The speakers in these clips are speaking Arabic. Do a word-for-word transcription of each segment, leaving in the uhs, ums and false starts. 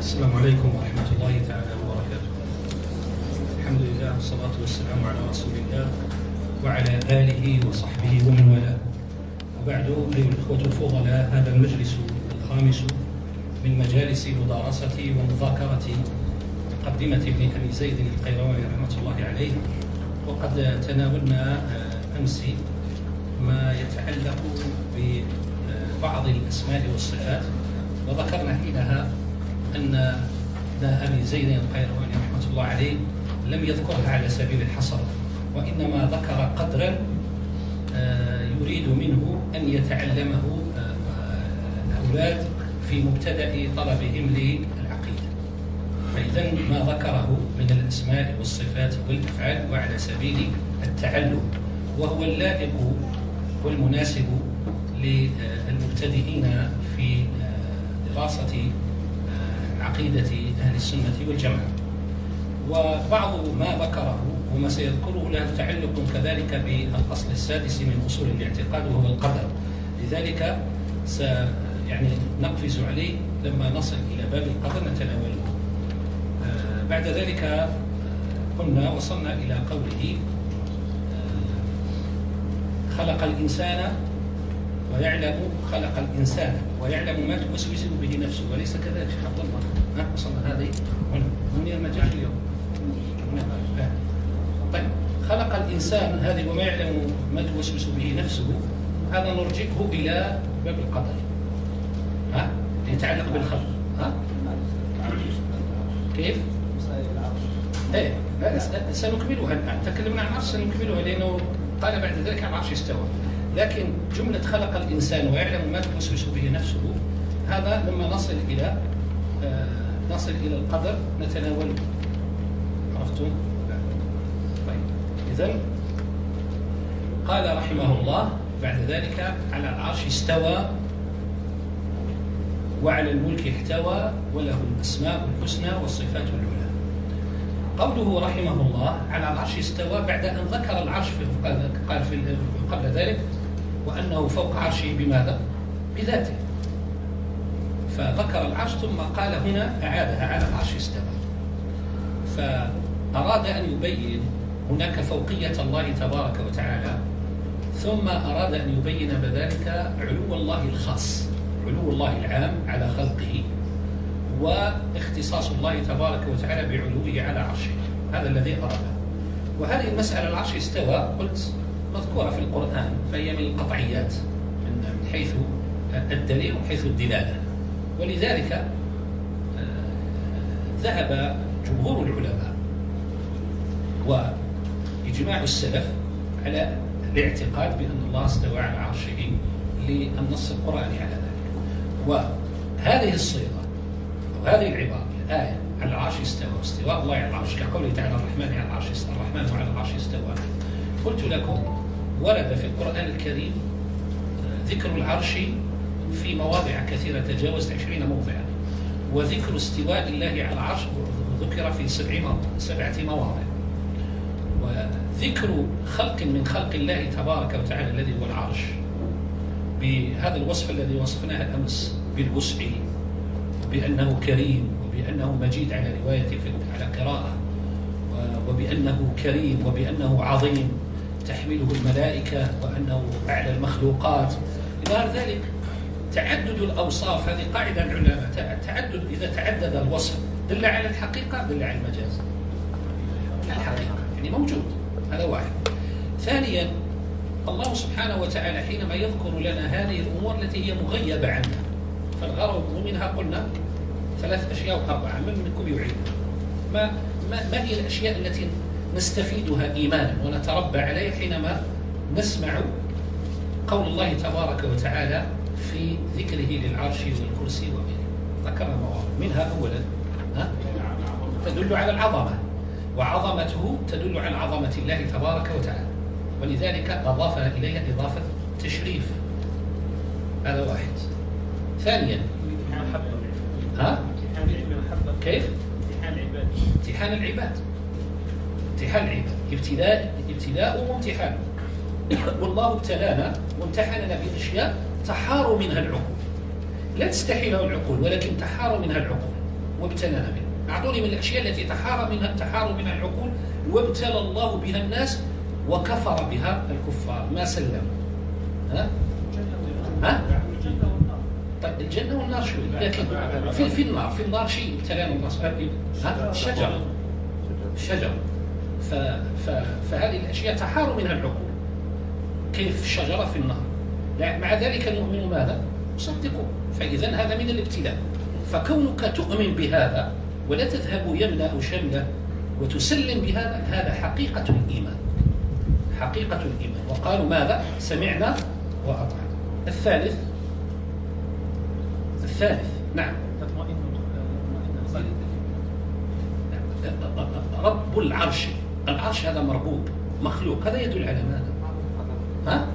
السلام عليكم ورحمة الله تعالى وبركاته. الحمد لله والصلاة والسلام على رسول الله وعلى آله وصحبه ومن والاه. وبعد، أيها الإخوة الفضلاء، هذا المجلس الخامس من مجالس مدارسة ومذاكرة مقدمة ابن أبي زيد القيرواني رحمة الله عليه. وقد تناولنا أمس ما يتعلق ببعض الأسماء والصفات، وذكرنا حينها أن ابن زيد القيرواني رحمة الله عليه لم يذكرها على سبيل الحصر، وإنما ذكر قدرا يريد منه أن يتعلمه الأولاد في مبتدأ طلبهم للعقيدة. فإذا ما ذكره من الأسماء والصفات والأفعال وعلى سبيل التعلم، وهو اللائق والمناسب للمبتدئين في دراسة عقيدة أهل السنة والجماعة. وبعض ما ذكره وما سيذكره له تعلق كذلك بالأصل السادس من أصول الاعتقاد، وهو القدر. لذلك س يعني نقفز عليه لما نصل إلى باب القدر نتناوله. آه بعد ذلك آه قلنا وصلنا إلى قوله آه خلق الإنسان ويعلم خلق الإنسان ويعلم ما توسوس به نفسه، وليس كذلك شيخ عبد الله؟ ها وصلنا هذه هنا من المجال اليوم. طيب، خلق الإنسان هذه وما يعلم ما توسوس به نفسه، هذا نرجئه إلى باب القدر، ها يتعلق بالخلق. ها كيف؟ ايه سنكملها الآن. تكلمنا عن العرش سنكملها، لأنه قال بعد ذلك عن العرش استوى. لكن جملة خلق الإنسان ويعلم ما توسوس به نفسه، هذا لما نصل إلى آه نصل إلى القدر نتناوله. عرفتم؟ طيب، إذن قال رحمه الله بعد ذلك على العرش استوى وعلى الملك احتوى وله الأسماء الحسنى والصفات العلى. قوله رحمه الله على العرش استوى بعد أن ذكر العرش في قال في قبل ذلك وأنه فوق عرشه بماذا؟ بذاته. فذكر العرش ثم قال هنا أعادها على العرش استوى. فأراد أن يبين هناك فوقية الله تبارك وتعالى، ثم أراد أن يبين بذلك علو الله الخاص، علو الله العام على خلقه، واختصاص الله تبارك وتعالى بعلوه على عرشه. هذا الذي أراده. وهذه المسألة العرش استوى قلت مذكورة في القرآن، فهي من القطعيات من حيث الدليل ومن حيث الدلالة. ولذلك ذهب جمهور العلماء وإجماع السلف على الاعتقاد بأن الله استوى على عرشه للنص القرآني على ذلك. وهذه الصيغة وهذه العبارة الآية على العرش استوى، استواء الله على العرش كقوله تعالى الرحمن على العرش استوى، الرحمن على العرش استوى. قلت لكم ورد في القرآن الكريم ذكر العرش في مواضع كثيرة تجاوزت عشرين موضعا، وذكر استواء الله على العرش ذكر في سبعة مواضع، وذكر خلق من خلق الله تبارك وتعالى الذي هو العرش بهذا الوصف الذي وصفناه أمس بالوسع، بأنه كريم، وبأنه مجيد على رواية على قراءة، وبأنه كريم، وبأنه عظيم تحمله الملائكة، وأنه أعلى المخلوقات إلى ذلك. تعدد الأوصاف هذه قاعدة العلماء، تعدد إذا تعدد الوصف دل على الحقيقة دل على المجاز. الحقيقة يعني موجود، هذا واحد. ثانيا، الله سبحانه وتعالى حينما يذكر لنا هذه الأمور التي هي مغيبة عنها، فالغرض منها قلنا ثلاث أشياء وأربعة، من منكم يعيد ما, ما, ما هي الأشياء التي نستفيدها إيمانا ونتربى عليها حينما نسمع قول الله تبارك وتعالى في ذكره للعرش والكرسي وغيره. ذكرنا مواضع منها. أولا ها؟ تدل على العظمة، وعظمته تدل على عظمة الله تبارك وتعالى، ولذلك أضافها إليها إضافة تشريف. هذا واحد. ثانيا ها؟ كيف؟ امتحان العباد. امتحان العباد امتحان العباد ابتلاء ابتلاء وامتحان. والله ابتلانا وامتحننا بأشياء تحار منها العقول، لا تستحيلها العقول ولكن تحار منها العقول. وابتلانا منه. أعطوني من الأشياء التي تحار منها تحار منها العقول وابتلى الله بها الناس وكفر بها الكفار. ما سلموا. ها؟ ها؟ طيب الجنة والنار شو؟ لكن في في النار في النار شيء ابتلانا الله سبحانه. ها؟ الشجرة. الشجرة. ف ف فهذه الأشياء تحار منها العقول. كيف الشجرة في النار؟ مع ذلك المؤمن ماذا؟ يصدقه. فإذا هذا من الابتلاء. فكونك تؤمن بهذا ولا تذهب يمنى أو شملة وتسلم بهذا، هذا حقيقة الإيمان. حقيقة الإيمان. وقالوا ماذا؟ سمعنا وأطعنا. الثالث الثالث نعم رب العرش. العرش هذا مربوب مخلوق. هذا يدل على ماذا؟ ها؟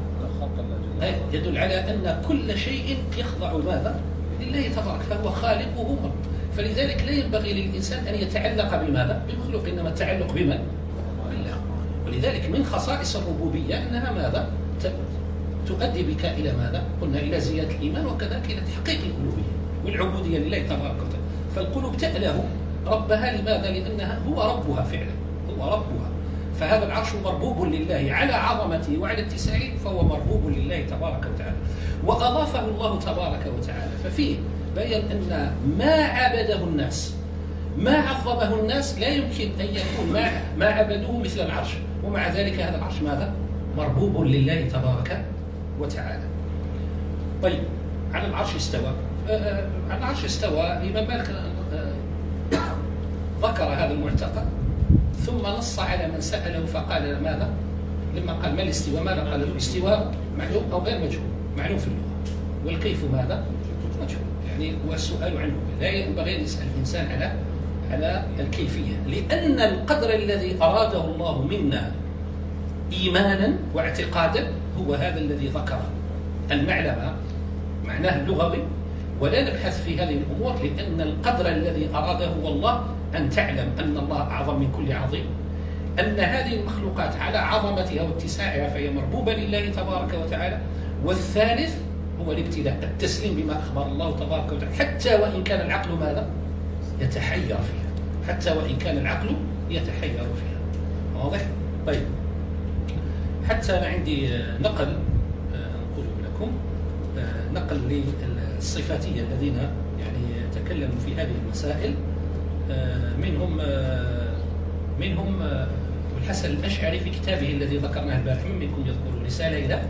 يدل على أن كل شيء يخضع ماذا؟ لله تبارك، فهو خالق وهو رب. فلذلك لا ينبغي للإنسان أن يتعلق بماذا؟ بمخلوق، إنما التعلق بمن؟ بالله. ولذلك من خصائص الربوبية أنها ماذا؟ تؤدي بك إلى ماذا؟ قلنا إلى زيادة الإيمان وكذلك إلى تحقيق الألوهية والعبودية لله تبارك وتعالى. فالقلوب تأله ربها. لماذا؟ لأنها هو ربها فعلا، هو ربها. فهذا العرش مربوب لله على عظمته وعلى اتساعه، فهو مربوب لله تبارك وتعالى. وأضافه الله تبارك وتعالى. ففيه بيان أن ما عبده الناس، ما عظمه الناس، لا يمكن أن يكون ما ما عبدوه مثل العرش. ومع ذلك هذا العرش ماذا؟ مربوب لله تبارك وتعالى. طيب على العرش استوى. آه على العرش استوى. الإمام مالك آه ذكر هذا المعتقد ثم نص على من سأله فقال ماذا؟ لما قال ما الاستواء؟ ماذا قال؟ الاستواء معلوم أو غير مجهول؟ معلوم في اللغة. والكيف ماذا؟ مجهول. يعني والسؤال عنه لا ينبغي أن يسأل الإنسان على على الكيفية، لأن القدر الذي أراده الله منا إيمانا واعتقادا هو هذا الذي ذكره. أن نعلم معناه اللغوي ولا نبحث في هذه الأمور، لأن القدر الذي أراده هو الله. أن تعلم أن الله أعظم من كل عظيم، أن هذه المخلوقات على عظمتها واتساعها فهي مربوبة لله تبارك وتعالى. والثالث هو الابتلاء، التسليم بما أخبر الله تبارك وتعالى، حتى وإن كان العقل ماذا؟ يتحير فيها. حتى وإن كان العقل يتحير فيها. واضح؟ طيب حتى أنا عندي نقل أقول لكم نقل للصفاتية الذين يعني تكلموا في هذه المسائل. منهم منهم الحسن الأشعري في كتابه الذي ذكرناه البارح. من منكم يذكر رسالة إلى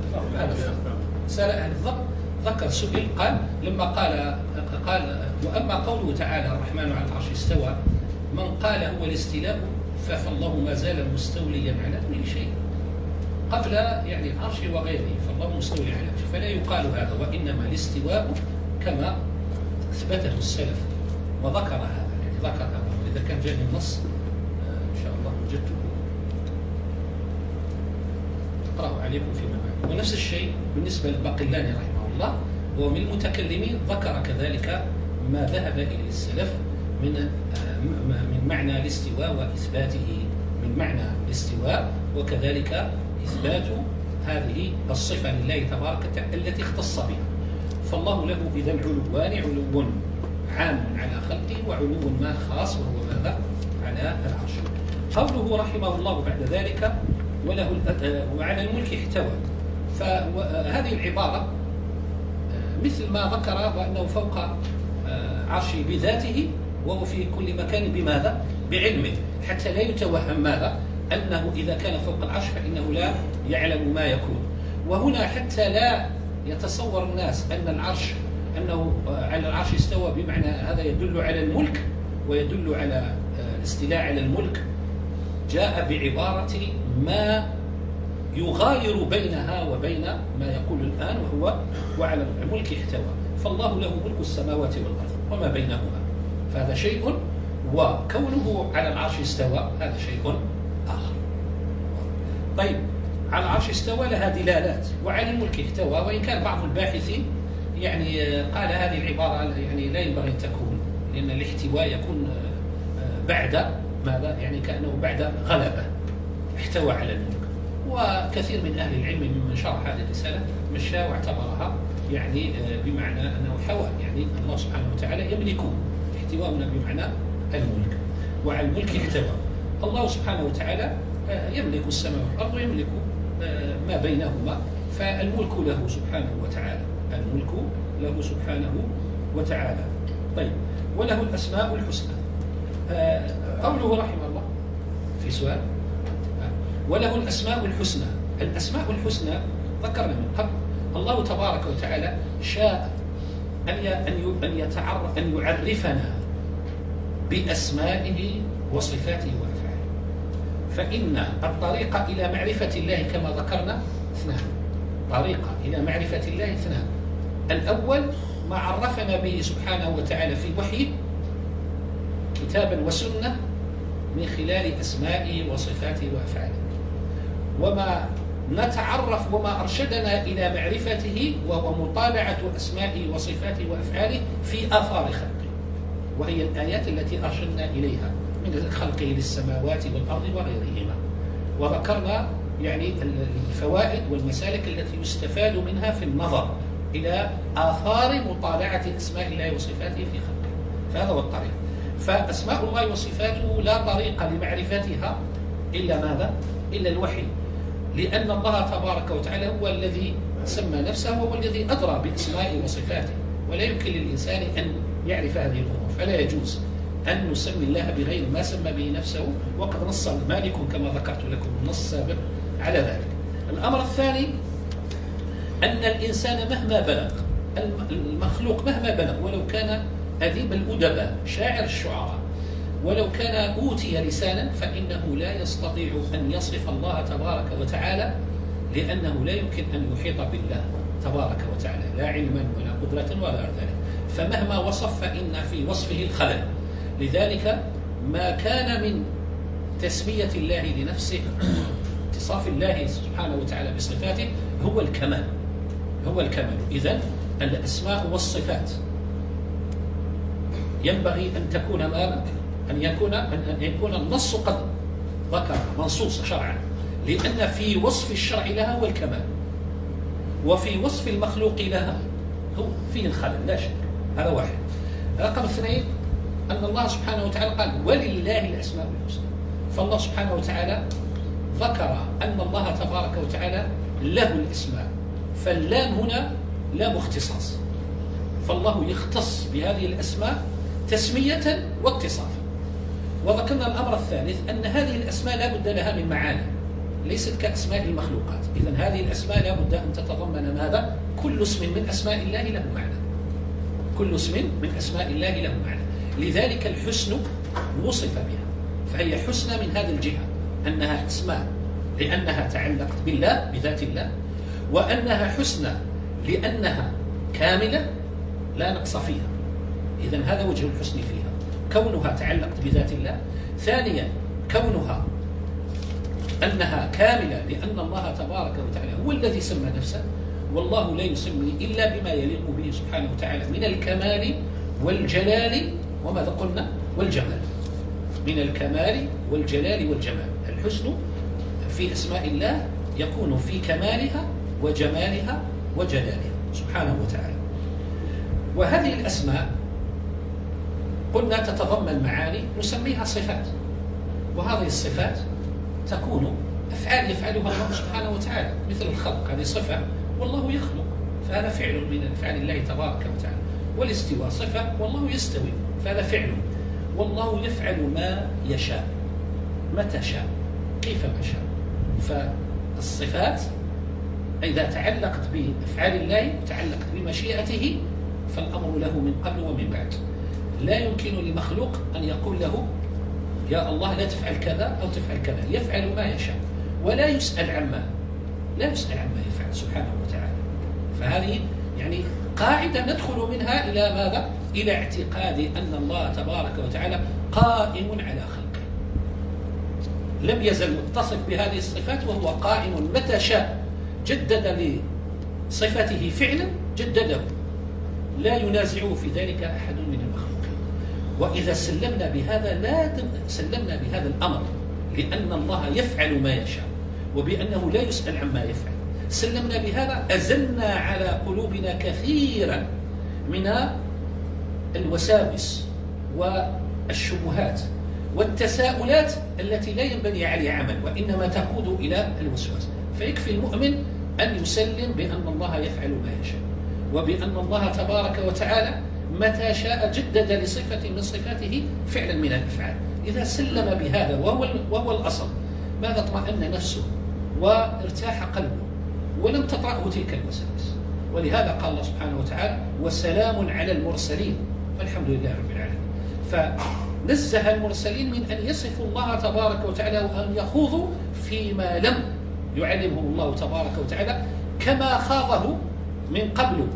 رسالة أهل الضبط. ذكر سئل قال لما قال قال وأما قوله تعالى الرحمن على العرش استوى، من قال هو الاستيلاء فالله ما زال مستوليا على كل شيء قبل يعني العرش وغيره، فالله مستولي على العرش، فلا يقال هذا، وإنما الاستواء كما أثبته السلف وذكر هذا. يعني ذكر هذا. إذا كان جاني النص إن شاء الله وجدته أقرأه عليكم فيما بعد. ونفس الشيء بالنسبة للباقلاني رحمه الله، هو من المتكلمين ذكر كذلك ما ذهب إليه السلف من من معنى الاستواء وإثباته، من معنى الاستواء وكذلك إثبات هذه الصفة لله تبارك وتعالى التي اختص بها. فالله له إذا علوان، علو عام على خلقه وعلو ما خاص وهو ماذا؟ على العرش. قوله رحمه الله بعد ذلك وله وعلى الملك احتوى، فهذه العبارة مثل ما ذكر وأنه فوق عرشه بذاته وهو في كل مكان بماذا؟ بعلمه، حتى لا يتوهم ماذا؟ أنه إذا كان فوق العرش فإنه لا يعلم ما يكون. وهنا حتى لا يتصور الناس أن العرش أنه على العرش استوى بمعنى هذا يدل على الملك ويدل على الاستيلاء على الملك، جاء بعبارة ما يغاير بينها وبين ما يقول الآن، وهو وعلى الملك احتوى. فالله له ملك السماوات والأرض وما بينهما، فهذا شيء، وكونه على العرش استوى هذا شيء آخر. طيب على العرش استوى لها دلالات، وعلى الملك احتوى، وإن كان بعض الباحثين يعني قال هذه العبارة يعني لا ينبغي أن تكون، لأن الاحتواء يكون بعد ماذا؟ يعني كأنه بعد غلبة احتوى على الملك. وكثير من أهل العلم ممن شرح هذه الرسالة مشى واعتبرها يعني بمعنى أنه حوى، يعني الله سبحانه وتعالى يملك احتواء بمعنى الملك، وعلى الملك احتوى. الله سبحانه وتعالى يملك السماء والأرض ويملك ما بينهما، فالملك له سبحانه وتعالى، الملك له سبحانه وتعالى. طيب، وله الأسماء الحسنى. قوله رحمه الله في سؤال، وله الأسماء الحسنى. الأسماء الحسنى ذكرنا من قبل، الله تبارك وتعالى شاء أن أن يتعرف أن يعرفنا بأسمائه وصفاته وأفعاله. فإن الطريقة إلى معرفة الله كما ذكرنا اثنان، طريقة إلى معرفة الله اثنان. الأول ما عرفنا به سبحانه وتعالى في وحيه كتابا وسنة من خلال أسمائه وصفاته وأفعاله، وما نتعرف وما أرشدنا إلى معرفته وهو مطالعة أسمائه وصفاته وأفعاله في آثار خلقه، وهي الآيات التي أرشدنا إليها من خلقه للسماوات والأرض وغيرهما. وذكرنا يعني الفوائد والمسالك التي يستفاد منها في النظر إلى آثار مطالعة أسماء الله وصفاته في خلقه، فهذا هو الطريق. فأسماء الله وصفاته لا طريق لمعرفتها إلا ماذا؟ إلا الوحي، لأن الله تبارك وتعالى هو الذي سمى نفسه وهو الذي أدرى بأسمائه وصفاته، ولا يمكن للإنسان أن يعرف هذه الأمور، فلا يجوز أن نسمي الله بغير ما سمى به نفسه، وقد نص مالك كما ذكرت لكم النص السابق على ذلك. الأمر الثاني أن الإنسان مهما بلغ، المخلوق مهما بلغ، ولو كان أديب الأدباء شاعر الشعراء، ولو كان أوتي لسانا، فإنه لا يستطيع أن يصف الله تبارك وتعالى، لأنه لا يمكن أن يحيط بالله تبارك وتعالى لا علما ولا قدرة ولا ذلك. فمهما وصف فإن في وصفه الخلل. لذلك ما كان من تسمية الله لنفسه، اتصاف الله سبحانه وتعالى بصفاته، هو الكمال، هو الكمال. إذن الأسماء والصفات ينبغي أن تكون ماذا؟ أن يكون أن يكون النص قد ذكر منصوص شرعا، لأن في وصف الشرع لها هو الكمال، وفي وصف المخلوق لها هو فيه الخلل لا شك. هذا واحد. رقم اثنين أن الله سبحانه وتعالى قال ولله الأسماء الحسنى، فالله سبحانه وتعالى ذكر أن الله تبارك وتعالى له الأسماء، فاللام هنا لام اختصاص، فالله يختص بهذه الأسماء تسمية واتصافا. وذكرنا الأمر الثالث أن هذه الأسماء لا بد لها من معاني، ليست كأسماء المخلوقات. إذن هذه الأسماء لا بد أن تتضمن ماذا؟ كل اسم من أسماء الله له معنى، كل اسم من أسماء الله له معنى. لذلك الحسن وصف بها، فهي حسنى من هذه الجهة، أنها أسماء لأنها تعلقت بالله بذات الله، وأنها حسنى لأنها كاملة لا نقص فيها. إذن هذا وجه الحسن فيها، كونها تعلقت بذات الله. ثانيا كونها أنها كاملة لأن الله تبارك وتعالى هو الذي سمى نفسه، والله لا يسمي إلا بما يليق به سبحانه وتعالى من الكمال والجلال، وماذا قلنا؟ والجمال. من الكمال والجلال والجمال. الحسن في أسماء الله يكون في كمالها وجمالها وجلالها سبحانه وتعالى. وهذه الأسماء قلنا تتضمن معاني نسميها صفات، وهذه الصفات تكون أفعال يفعلها الله سبحانه وتعالى، مثل الخلق، هذه صفة، والله يخلق، فهذا فعل من أفعال الله تبارك وتعالى. والاستواء صفة، والله يستوي، فهذا فعل، والله يفعل ما يشاء متى شاء كيفما شاء. فالصفات إذا تعلقت بأفعال الله تعلقت بمشيئته، فالأمر له من قبل ومن بعد. لا يمكن لمخلوق أن يقول له يا الله لا تفعل كذا أو تفعل كذا، يفعل ما يشاء ولا يسأل عما لا يسأل عما يفعل سبحانه وتعالى. فهذه يعني قاعدة ندخل منها إلى ماذا؟ إلى اعتقاد أن الله تبارك وتعالى قائم على خلقه، لم يزل متصف بهذه الصفات وهو قائم متى شاء، جدد لصفته فعلا جدده، لا ينازعه في ذلك أحد من المخلوقين. وإذا سلمنا بهذا لا سلمنا بهذا الأمر، لأن الله يفعل ما يشاء وبأنه لا يسأل عما يفعل، سلمنا بهذا أزلنا على قلوبنا كثيرا من الوساوس والشبهات والتساؤلات التي لا ينبني عليها عمل وإنما تقود إلى الوسواس. فيكفي المؤمن أن يسلم بأن الله يفعل ما يشاء، وبأن الله تبارك وتعالى متى شاء جدد لصفة من صفاته فعلا من الأفعال. إذا سلم بهذا وهو, وهو الأصل، ماذا اطمأن نفسه وارتاح قلبه ولم تطرأه تلك الوساوس. ولهذا قال الله سبحانه وتعالى: وسلام على المرسلين والحمد لله رب العالمين. فنزه المرسلين من أن يصفوا الله تبارك وتعالى وأن يخوضوا فيما لم يعلمهم الله تبارك وتعالى، كما خاضه من قبل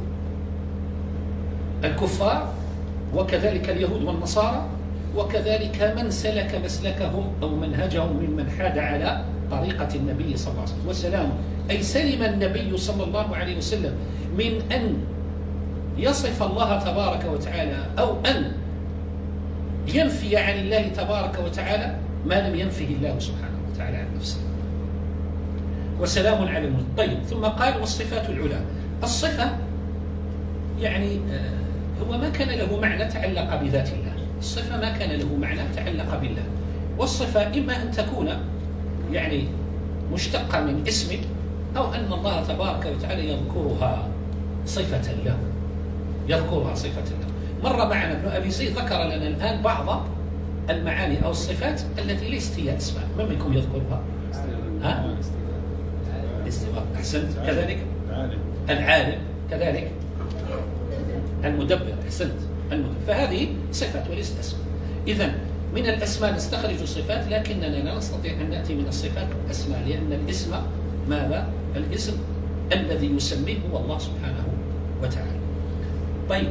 الكفار وكذلك اليهود والنصارى وكذلك من سلك مسلكهم أو منهجهم ممن حاد على طريقة النبي صلى الله عليه وسلم. وسلام أي سلم النبي صلى الله عليه وسلم من أن يصف الله تبارك وتعالى أو أن ينفي عن الله تبارك وتعالى ما لم ينفه الله سبحانه وتعالى عن نفسه. وسلام على المرسلين. طيب، ثم قال: والصفات العلى. الصفة يعني هو ما كان له معنى تعلق بذات الله. الصفة ما كان له معنى تعلق بالله. والصفة إما أن تكون يعني مشتقة من اسم، أو أن الله تبارك وتعالى يذكرها صفة له يذكرها صفة له. مر معنا ابن أبي زيد ذكر لنا الآن بعض المعاني أو الصفات التي ليست هي أسماء. من منكم يذكرها؟ ها؟ الاستواء. أحسنت. كذلك العالم، كذلك المدبر. أحسنت. المدبر. فهذه صفات وليست أسماء. إذن من الأسماء نستخرج صفات، لكننا لا نستطيع أن نأتي من الصفات أسماء، لأن الاسم ماذا؟ الاسم الذي يسميه هو الله سبحانه وتعالى. طيب،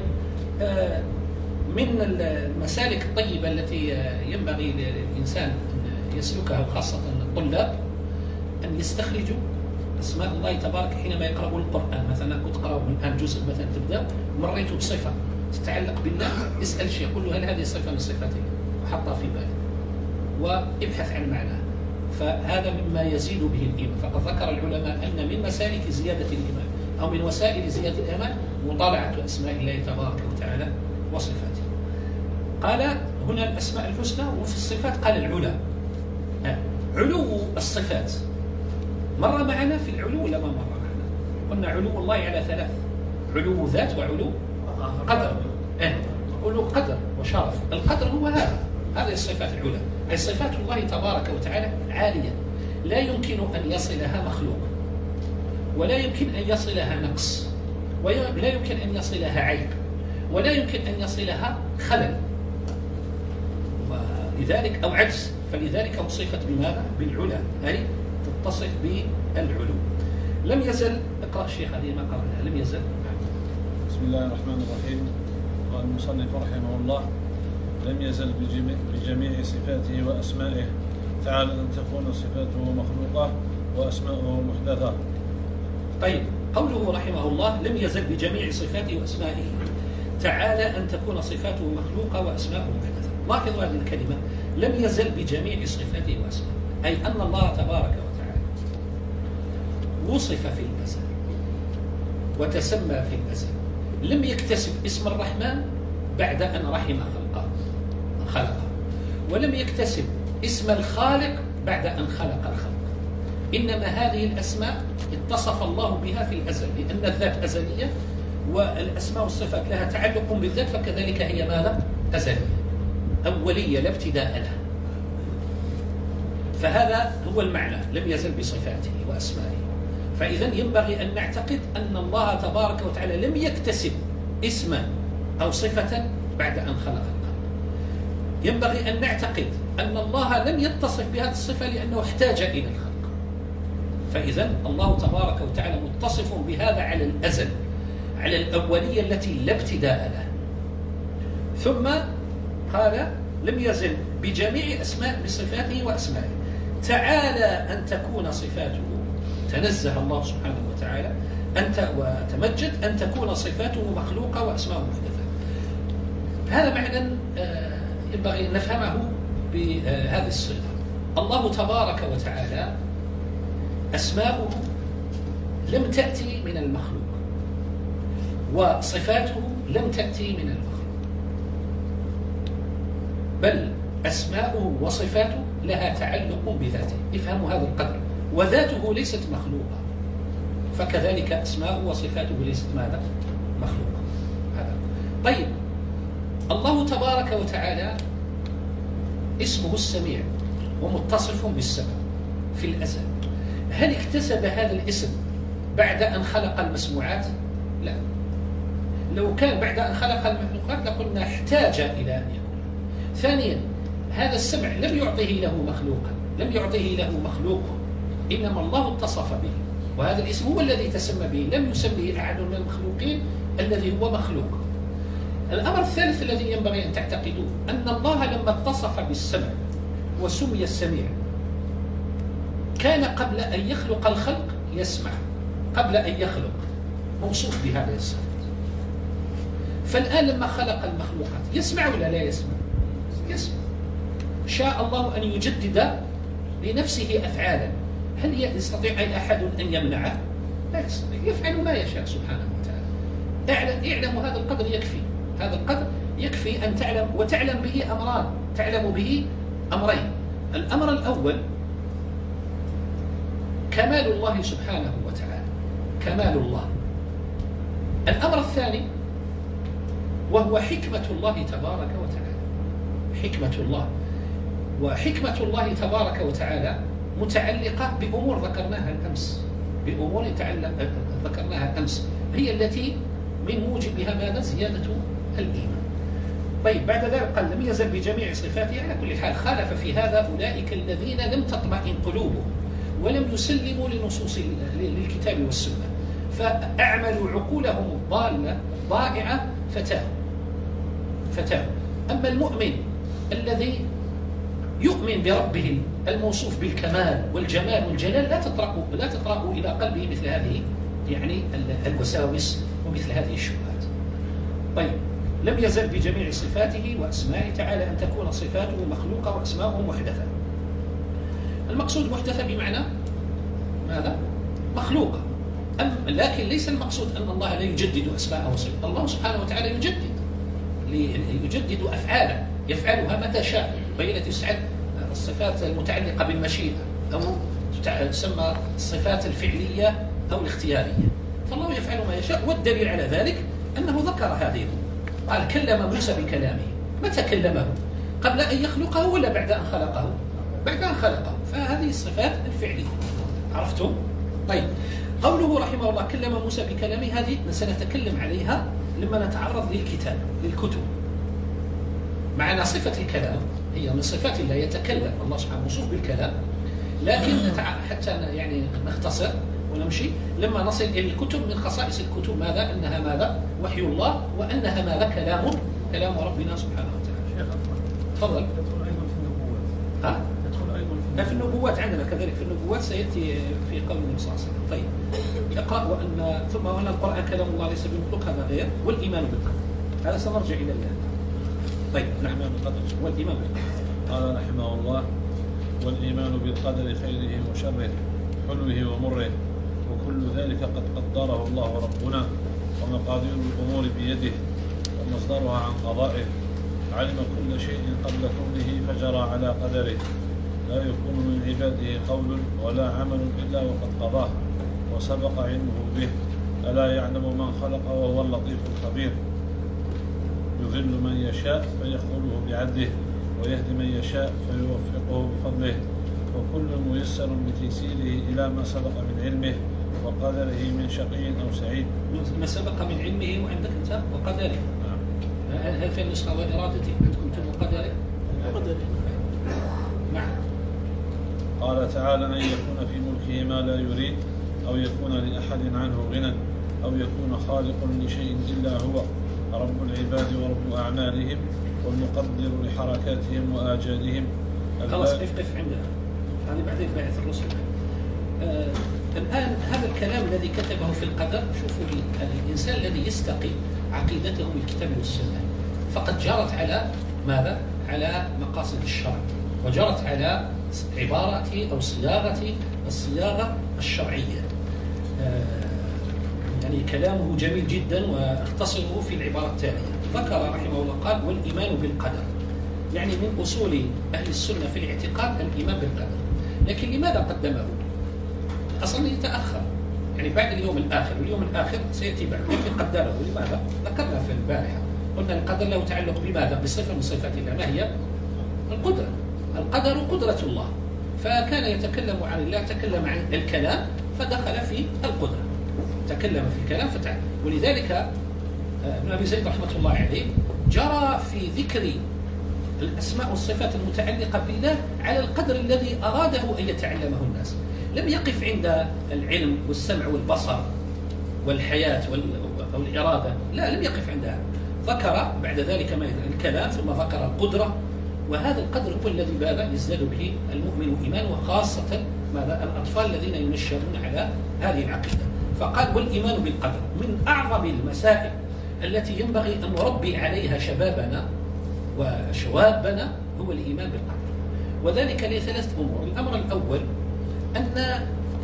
من المسالك الطيبة التي ينبغي للإنسان أن يسلكها، وخاصة الطلاب، أن يستخرجوا أسماء الله تبارك حينما يقرأوا القرآن. مثلا كنت تقرأوا الآن جزء، مثلا تبدأ مريت بصفة تتعلق بالله، اسأل شيء، قل له: هل هذه صفة من صفاته؟ وحطها في بالك وابحث عن معناها. فهذا مما يزيد به الإيمان. فقد ذكر العلماء أن من مسالك زيادة الإيمان أو من وسائل زيادة الإيمان مطالعة أسماء الله تبارك وتعالى وصفاته. قال هنا الأسماء الحسنى، وفي الصفات قال العلا. علو الصفات مر معنا في العلو لما مر معنا. قلنا علو الله على ثلاث: علو ذات وعلو قدر. علو قدر وشرف. القدر هو هذا هذه الصفات العلى، أي صفات الله تبارك وتعالى عالية لا يمكن أن يصلها مخلوق، ولا يمكن أن يصلها نقص، ولا يمكن أن يصلها عيب، ولا يمكن أن يصلها خلل، ولذلك أو عجز. فلذلك وصفت بماذا؟ بالعلا، أي تتصف بالعلو. لم يزل، اقرأ الشيخ هذه ما قرأناها. لم يزل. بسم الله الرحمن الرحيم. قال المصنف رحمه الله: لم يزل بجميع, بجميع صفاته وأسمائه تعالى أن تكون صفاته مخلوقة وأسماؤه محدثة. طيب، قوله رحمه الله: لم يزل بجميع صفاته وأسمائه تعالى أن تكون صفاته مخلوقة وأسماؤه محدثة. لاحظوا هذه الكلمة: لم يزل بجميع صفاته وأسمائه، أي أن الله تبارك وتعالى وصف في الأزل وتسمى في الأزل. لم يكتسب اسم الرحمن بعد أن رحم خلقه خلقه، ولم يكتسب اسم الخالق بعد أن خلق الخلق. إنما هذه الأسماء اتصف الله بها في الأزل، لأن الذات أزلية والأسماء والصفات لها تعلق بالذات، فكذلك هي ماذا؟ أزلية أولية لا ابتداء لها. فهذا هو المعنى: لم يزل بصفاته وأسمائه. فإذا ينبغي أن نعتقد أن الله تبارك وتعالى لم يكتسب اسما أو صفة بعد أن خلق الخلق. ينبغي أن نعتقد أن الله لم يتصف بهذه الصفة لأنه احتاج إلى الخلق. فإذا الله تبارك وتعالى متصف بهذا على الأزل، على الأولية التي لا ابتداء لها. ثم قال: لم يزل بجميع أسماء بصفاته وأسمائه تعالى أن تكون صفاته، تنزه الله سبحانه وتعالى أنت وتمجد أن تكون صفاته مخلوقة وأسماؤه محدثة. هذا معنى ينبغي أن نفهمه بهذه الصيغة. الله تبارك وتعالى أسماؤه لم تأتي من المخلوق، وصفاته لم تأتي من المخلوق. بل أسماؤه وصفاته لها تعلق بذاته. افهموا هذا القدر. وذاته ليست مخلوقة، فكذلك أسماؤه وصفاته ليست ماذا؟ مخلوقة. هذا طيب. الله تبارك وتعالى اسمه السميع ومتصف بالسمع في الأزل. هل اكتسب هذا الاسم بعد أن خلق المسموعات؟ لا. لو كان بعد أن خلق المخلوقات لقلنا احتاج إلى أن يكون. ثانيا، هذا السمع لم يعطيه له مخلوقا، لم يعطيه له مخلوق، إنما الله اتصف به، وهذا الاسم هو الذي تسمى به، لم يسميه أحد من المخلوقين الذي هو مخلوق. الأمر الثالث الذي ينبغي أن تعتقدوه أن الله لما اتصف بالسمع وسمي السميع كان قبل أن يخلق الخلق يسمع، قبل أن يخلق موصوف بهذا الصفات. فالآن لما خلق المخلوقات يسمع ولا لا يسمع؟ يسمع. شاء الله أن يجدد لنفسه أفعالا، هل يستطيع أي أحد أن يمنعه؟ لا يستطيع، يفعل ما يشاء سبحانه وتعالى. اعلم اعلم هذا القدر يكفي، هذا القدر يكفي أن تعلم، وتعلم به أمران، تعلم به أمرين. الأمر الأول كمال الله سبحانه وتعالى، كمال الله. الأمر الثاني وهو حكمة الله تبارك وتعالى، حكمة الله. وحكمة الله تبارك وتعالى متعلقة بأمور ذكرناها الأمس، بأمور ذكرناها أمس هي التي من موجبها ماذا؟ زيادة الإيمان. طيب، بعد ذلك قال لم يزل بجميع صفاته. على كل حال خالف في هذا أولئك الذين لم تطمئن قلوبهم ولم يسلموا لنصوص للكتاب والسنة، فأعملوا عقولهم الضالة ضائعة فتاهوا فتاهوا. أما المؤمن الذي يؤمن بربه الموصوف بالكمال والجمال والجلال لا تطرق لا تطرق إلى قلبه مثل هذه يعني الوساوس ومثل هذه الشبهات. طيب، لم يزل بجميع صفاته وأسمائه تعالى أن تكون صفاته مخلوقة وأسماؤه محدثة. المقصود محدثة بمعنى ماذا؟ مخلوقة. أم لكن ليس المقصود أن الله لا يجدد أسماءه وصفاته. الله سبحانه وتعالى يجدد يجدد أفعاله، يفعلها متى شاء، وهي التي تسعد الصفات المتعلقة بالمشيئة أو تسمى الصفات الفعلية أو الاختيارية. فالله يفعل ما يشاء، والدليل على ذلك أنه ذكر هذه. قال كلم موسى بكلامه. متى كلمه؟ قبل أن يخلقه ولا بعد أن خلقه؟ بعد أن خلقه. فهذه الصفات الفعلية. عرفتم؟ طيب، قوله رحمه الله كلم موسى بكلامه، هذه سنتكلم عليها لما نتعرض للكتاب للكتب. معنا صفة الكلام هي من صفات الله، يتكلم الله سبحانه موصوف بالكلام، لكن حتى يعني نختصر ونمشي لما نصل إلى الكتب. من خصائص الكتب ماذا؟ أنها ماذا؟ وحي الله، وأنها ماذا؟ كلام كلام ربنا سبحانه وتعالى. تفضل. تدخل أيضا في النبوات. ها؟ تدخل أيضا في في النبوات عندنا كذلك، في النبوات سيأتي في قول النبي صلى الله عليه وسلم. طيب، اقرأ وأن ثم وأن القرآن كلام الله ليس بمخلوق، هذا غير، والإيمان بالقدر. هذا سنرجع إلى الله. طيب، نعم. والإيمان بالقدر. قال رحمه الله والإيمان بالقدر خيره وشره حلوه ومره وكل ذلك قد قدره الله ربنا، ومقادير الأمور بيده ومصدرها عن قضائه. علم كل شيء قبل كونه فجرى على قدره، لا يكون من عباده قول ولا عمل إلا وقد قضاه وسبق علمه به. ألا يعلم من خلق وهو اللطيف الخبير. يذل من يشاء فيخذله بعدله، ويهدي من يشاء فيوفقه بفضله، وكل ميسر بتيسيره إلى ما سبق من علمه وقدره من شقي أو سعيد. ما سبق من علمه وعندك أنت وقدره. هل في النسخة وإرادته عندكم تبقى قدره؟ قدره. نعم. قال تعالى أن يكون في ملكه ما لا يريد، أو يكون لأحد عنه غنى، أو يكون خالق لشيء إلا هو، رب العباد ورب أعمالهم، والمقدر لحركاتهم وآجالهم. خلاص اقف عندها، هذه بعدين بعث الرسل. آه الآن هذا الكلام الذي كتبه في القدر، شوفوا الإنسان الذي يستقي عقيدته بالكتاب والسنة فقد جرت على ماذا؟ على مقاصد الشرع، وجرت على عبارة أو صياغة الصياغة الشرعية. آه يعني كلامه جميل جدا، واختصره في العبارة التالية. ذكر رحمه الله قال والإيمان بالقدر. يعني من أصول أهل السنة في الاعتقاد الإيمان بالقدر. لكن لماذا قدمه؟ أصلا يتأخر، يعني بعد اليوم الآخر، واليوم الآخر سيأتي بعد، لكن قدره. لماذا؟ ذكرنا في البارحة، قلنا القدر له تعلق بماذا؟ بصفة من صفات الله، ما هي؟ القدرة. القدر قدرة الله، فكان يتكلم عن الله، تكلم عن الكلام فدخل في القدرة، تكلم في الكلام فتعالى. ولذلك ابن أبي زيد رحمة الله عليه جرى في ذكر الأسماء والصفات المتعلقة بالله على القدر الذي أراده أن يتعلمه الناس. لم يقف عند العلم والسمع والبصر والحياة والإرادة، لا، لم يقف عندها. ذكر بعد ذلك ما الكلام، ثم ذكر القدرة، وهذا القدر هو الذي باب يزداد به المؤمن إيمانا، وخاصة ماذا؟ الأطفال الذين ينشأون على هذه العقيدة. فقال والإيمان بالقدر من أعظم المسائل التي ينبغي أن نربي عليها شبابنا وشوابنا هو الإيمان بالقدر، وذلك لثلاث أمور. الأمر الأول أن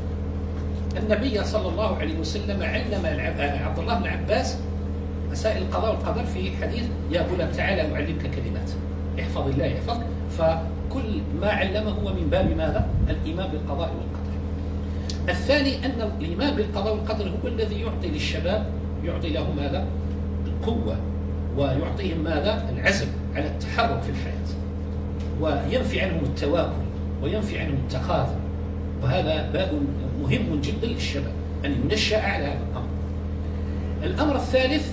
النبي صلى الله عليه وسلم علم عبد الله بن عباس مسائل القضاء والقدر في حديث يا غلام تعالى أعلمك كلمات احفظ الله يحفظك. فكل ما علمه هو من باب ماذا؟ الإيمان بالقضاء والقدر. الثاني أن الإيمان بالقضاء والقدر هو الذي يعطي للشباب، يعطي لهم ماذا؟ القوة، ويعطيهم ماذا؟ العزم على التحرك في الحياة، وينفي عنهم التواكل، وينفي عنهم التخاذل. وهذا باب مهم جدا للشباب أن ينشأ على هذا الأمر. الأمر الثالث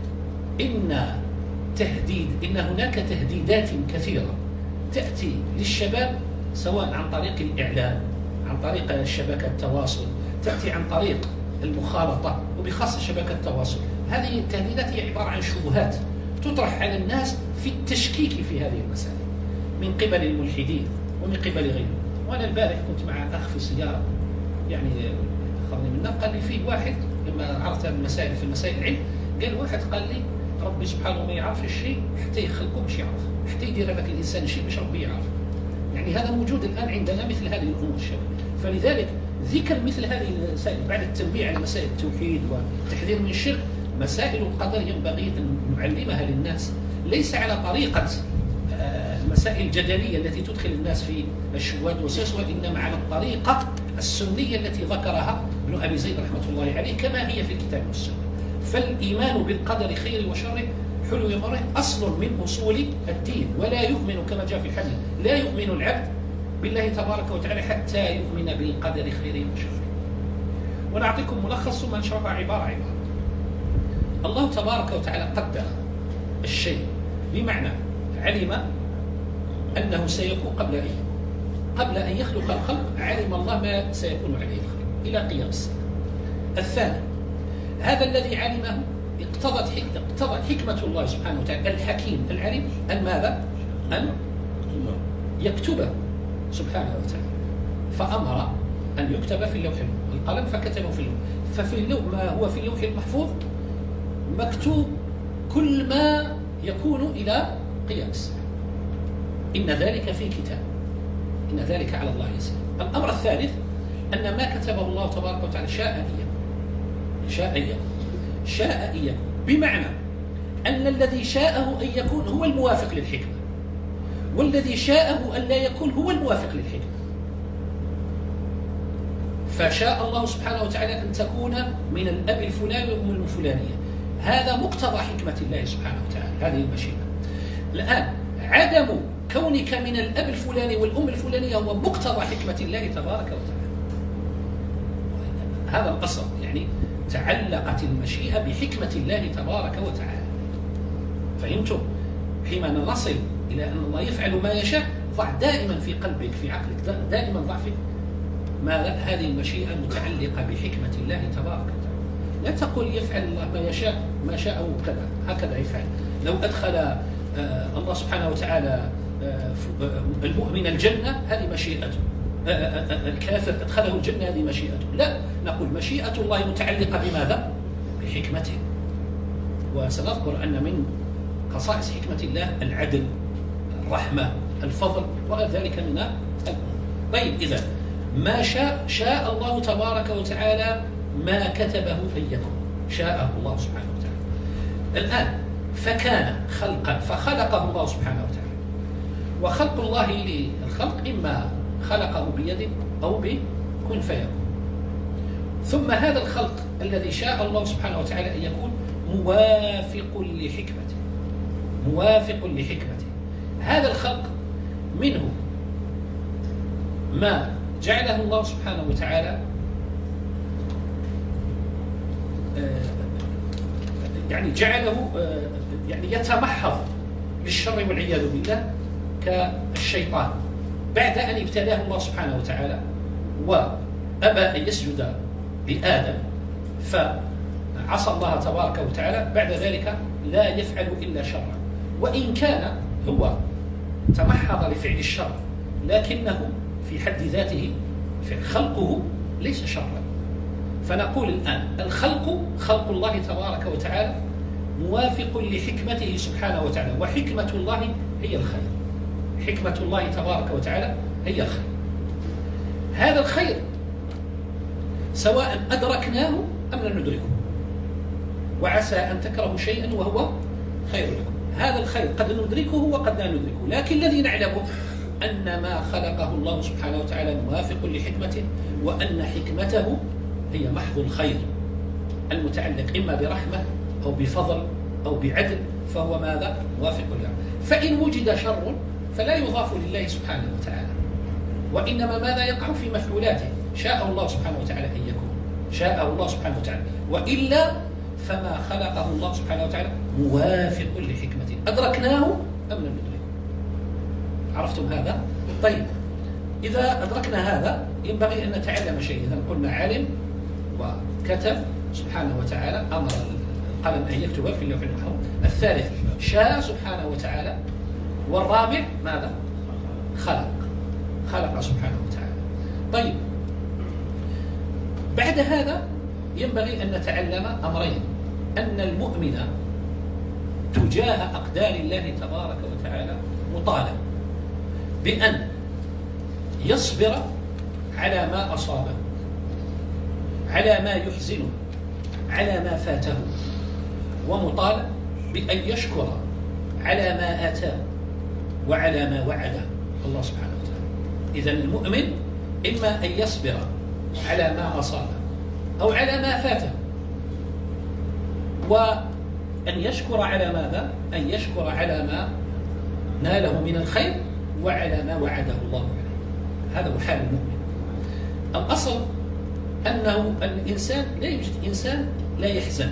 إن تهديد إن هناك تهديدات كثيرة تأتي للشباب، سواء عن طريق الإعلام، عن طريق شبكة التواصل، تأتي عن طريق المخالطة، وبخاصة شبكة التواصل. هذه التهديدات هي عبارة عن شبهات تطرح على الناس في التشكيك في هذه المسائل من قبل الملحدين ومن قبل غيرهم. وأنا البارح كنت مع أخ في السيارة، يعني أخذني منا، قال لي فيه واحد لما عرفت المسائل في مسائل العلم، قال واحد قال لي ربي سبحانه ما يعرف الشيء حتى يخلقه باش يعرف، حتى يدير هذاك الإنسان شيء باش ربي يعرف. يعني هذا موجود الآن عندنا مثل هذه الأمور الشباب. فلذلك ذكر مثل هذه المسائل بعد التنبيه على مسائل التوحيد والتحذير من الشرك، مسائل القدر ينبغي أن نعلمها للناس، ليس على طريقة المسائل الجدلية التي تدخل الناس في الشبهات والوساوس، وإنما على الطريقة السنية التي ذكرها ابن أبي زيد رحمة الله عليه كما هي في الكتاب والسنة. فالإيمان بالقدر خير وشره حلو ومره أصل من أصول الدين، ولا يؤمن كما جاء في الحديث لا يؤمن العبد بالله تبارك وتعالى حتى يؤمن بالقدر خيره وشره. ونعطيكم ملخص ثم نشرحها عبارة عبارة. الله تبارك وتعالى قدر الشيء، بمعنى علم أنه سيكون قبل أن قبل أن يخلق الخلق، علم الله ما سيكون عليه الخلق إلى قيام الساعة. الثاني هذا الذي علمه اقتضت اقتضت حكمة الله سبحانه وتعالى الحكيم العليم أن ماذا؟ أن يكتبه سبحانه وتعالى، فأمر أن يكتب في اللوح القلم فكتبه في اللوح. ففي اللوح ما هو في اللوح المحفوظ مكتوب كل ما يكون إلى قيام الساعة. إن ذلك في كتاب، إن ذلك على الله يسير. الأمر الثالث أن ما كتبه الله تبارك وتعالى شاء أن يكون، شاء أن يكون شاء أن يكون بمعنى أن الذي شاءه أن يكون هو الموافق للحكمة، والذي شاءه أن لا يكون هو الموافق للحكمة. فشاء الله سبحانه وتعالى أن تكون من الأب الفلاني والأم الفلانية، هذا مقتضى حكمة الله سبحانه وتعالى، هذه المشيئة. الآن عدم كونك من الأب الفلاني والأم الفلانية هو مقتضى حكمة الله تبارك وتعالى. هذا الأصل، يعني تعلقت المشيئة بحكمة الله تبارك وتعالى. فهمتم؟ حينما نصل إلى أن الله يفعل ما يشاء، ضع دائما في قلبك في عقلك دائما ضع في ما هذه المشيئة متعلقة بحكمة الله تبارك وتعالى. لا تقول يفعل الله ما يشاء ما شاءه كذا هكذا يفعل. لو أدخل آه الله سبحانه وتعالى آه المؤمن الجنة هذه مشيئته، آه آه الكافر أدخله الجنة هذه مشيئته. لا، نقول مشيئة الله متعلقة بماذا؟ بحكمته. وسنذكر أن من خصائص حكمة الله العدل، الرحمة، الفضل وغير ذلك من الأمور. طيب، إذا ما شاء شاء الله تبارك وتعالى ما كتبه أن يكون، شاءه الله سبحانه وتعالى. الآن فكان خلقا فخلقه الله سبحانه وتعالى، وخلق الله للخلق إما خلقه بيد أو بكن فيكون. ثم هذا الخلق الذي شاء الله سبحانه وتعالى أن يكون موافق لحكمته، موافق لحكمته. هذا الخلق منه ما جعله الله سبحانه وتعالى يعني جعله يعني يتمحض بالشر والعياذ بالله كالشيطان، بعد أن ابتلاه الله سبحانه وتعالى وأبى أن يسجد لآدم فعصى الله تبارك وتعالى، بعد ذلك لا يفعل إلا شرا. وإن كان هو تمحض لفعل الشر لكنه في حد ذاته في خلقه ليس شرا. فنقول الآن الخلق خلق الله تبارك وتعالى موافق لحكمته سبحانه وتعالى، وحكمة الله هي الخير. حكمة الله تبارك وتعالى هي الخير. هذا الخير سواء أدركناه أم لم ندركه، وعسى أن تكرهوا شيئا وهو خير لكم. هذا الخير قد ندركه وقد لا ندركه، لكن الذي نعلمه أن ما خلقه الله سبحانه وتعالى موافق لحكمته، وأن حكمته هي محض الخير المتعلق إما برحمة أو بفضل أو بعدل، فهو ماذا؟ موافق له. فإن وجد شر فلا يضاف لله سبحانه وتعالى، وإنما ماذا يقع في مفعولاته، شاء الله سبحانه وتعالى أن يكون، شاء الله سبحانه وتعالى، وإلا فما خلقه الله سبحانه وتعالى موافق لحكمته، أدركناه أم لم ندركه. عرفتم هذا؟ طيب، إذا أدركنا هذا ينبغي أن نتعلم شيء. إذا قلنا علم وكتب سبحانه وتعالى، أمر القلم أن يكتب في اللوح المحفوظ. الثالث شاء سبحانه وتعالى. والرابع ماذا؟ خلق، خلق سبحانه وتعالى. طيب، بعد هذا ينبغي أن نتعلم أمرين: أن المؤمن تجاه أقدار الله تبارك وتعالى مطالب بأن يصبر على ما أصابه، على ما يحزنه، على ما فاته، ومطالب بأن يشكر على ما آتاه وعلى ما وعده الله سبحانه وتعالى. إذن المؤمن إما أن يصبر على ما أصابه أو على ما فاته، وأن يشكر على ماذا؟ أن يشكر على ما ناله من الخير وعلى ما وعده الله عليه. هذا هو حال المؤمن. الأصل أنه الإنسان لا يوجد إنسان لا يحزن،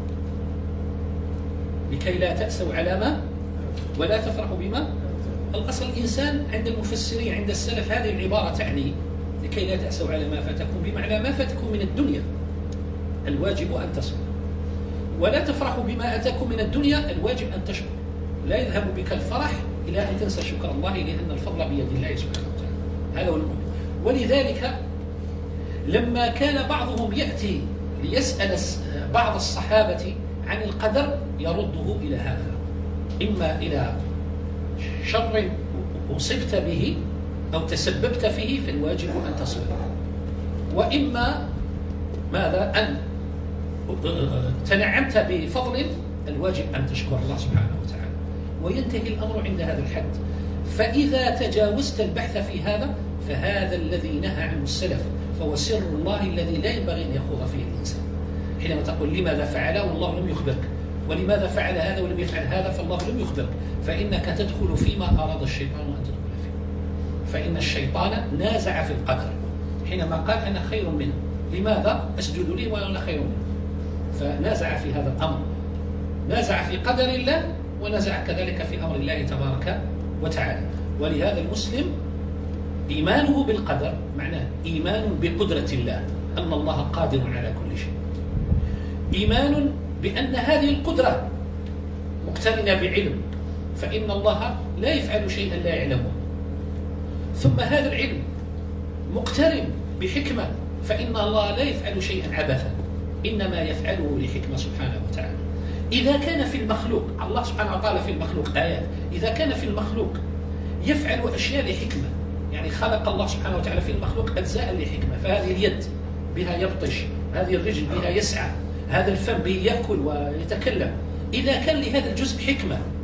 لكي لا تأسوا على ما ولا تفرحوا بما. الأصل الإنسان عند المفسرين عند السلف هذه العبارة تعني لكي لا تأسوا على ما فاتكم، بمعنى ما فاتكم من الدنيا الواجب أن تصبروا، ولا تفرحوا بما أتاكم من الدنيا الواجب أن تشكروا. لا يذهب بك الفرح إلى أن تنسى شكر الله، لأن الفضل بيد الله سبحانه وتعالى. هذا هو المؤمن. ولذلك لما كان بعضهم يأتي ليسأل بعض الصحابة عن القدر يرده إلى هذا: إما إلى شر أصبت به أو تسببت فيه فالواجب أن تصبر، وإما ماذا؟ أن تنعمت بفضل الواجب أن تشكر الله سبحانه وتعالى. وينتهي الأمر عند هذا الحد. فإذا تجاوزت البحث في هذا فهذا الذي نهى عنه السلف، فهو سر الله الذي لا ينبغي أن يخوض فيه الإنسان. حينما تقول لماذا فعل والله لم يخبرك، ولماذا فعل هذا ولم يفعل هذا فالله لم يخبرك، فإنك تدخل فيما أراد الشيطان أن تدخل فيه. فإن الشيطان نازع في القدر حينما قال أنا خير منه، لماذا أسجد لي وأنا خير منه؟ فنازع في هذا الأمر، نازع في قدر الله ونازع كذلك في أمر الله تبارك وتعالى. ولهذا المسلم إيمانه بالقدر معناه إيمان بقدرة الله، أن الله قادر على كل شيء، إيمان بأن هذه القدرة مقترنة بعلم، فإن الله لا يفعل شيئا لا يعلمه، ثم هذا العلم مقترن بحكمة، فإن الله لا يفعل شيئا عبثا، إنما يفعله لحكمة سبحانه وتعالى. إذا كان في المخلوق، الله سبحانه وتعالى في المخلوق آيات، إذا كان في المخلوق يفعل أشياء لحكمة، يعني خلق الله سبحانه وتعالى في المخلوق أجزاء لحكمة، فهذه اليد بها يبطش، هذه الرجل بها يسعى، هذا الفم به يأكل ويتكلم. إذا كان لهذا الجزء حكمة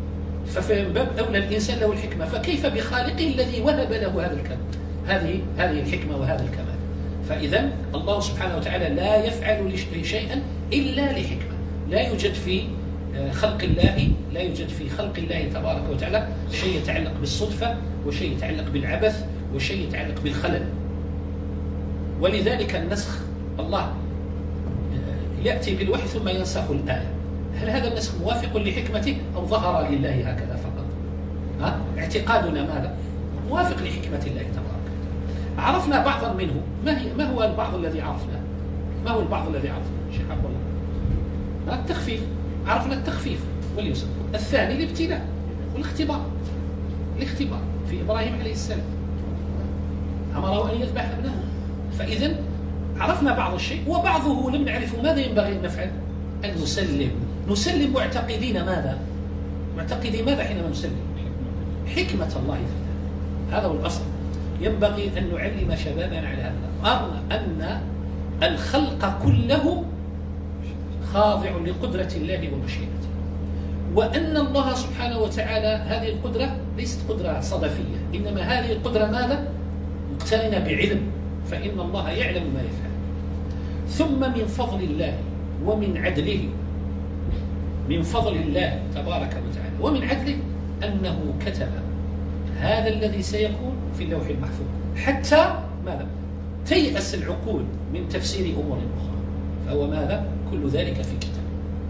ففي باب أولى الإنسان له الحكمة، فكيف بخالقه الذي وهب له هذا الكمال، هذه هذه الحكمة وهذا الكمال. فإذا الله سبحانه وتعالى لا يفعل شيئا إلا لحكمة. لا يوجد في خلق الله لا يوجد في خلق الله تبارك وتعالى شيء يتعلق بالصدفة، وشيء يتعلق بالعبث، وشيء يتعلق بالخلل. ولذلك النسخ، الله يأتي بالوحي ثم ينسخ الآية. هل هذا النسخ موافق لحكمته أو ظهر لله هكذا فقط؟ ها؟ اعتقادنا ماذا؟ موافق لحكمة الله تبارك وتعالى. عرفنا بعضا منه. ما هي ما هو البعض الذي عرفناه؟ ما هو البعض الذي عرفناه؟ شيخ عبد الله. التخفيف، عرفنا التخفيف واليسر. الثاني الابتلاء والاختبار. الاختبار في إبراهيم عليه السلام أمره أن يذبح ابنه. فإذا عرفنا بعض الشيء، وبعضه لم نعرفه. ماذا ينبغي أن نفعل؟ أن نسلم. نسلم معتقدين ماذا؟ معتقدين ماذا حينما نسلم؟ حكمة الله فينا. هذا هو الأصل. ينبغي أن نعلم شبابنا على هذا، أن الخلق كله خاضع لقدرة الله ومشيئته، وأن الله سبحانه وتعالى هذه القدرة ليست قدرة صدفية، إنما هذه القدرة ماذا؟ مقترنة بعلم، فإن الله يعلم ما يفعل. ثم من فضل الله ومن عدله، من فضل الله تبارك وتعالى ومن عدله أنه كتب هذا الذي سيكون في اللوح المحفوظ، حتى ماذا؟ تيأس العقول من تفسير أمور أخرى. فهو ماذا؟ كل ذلك في كتاب.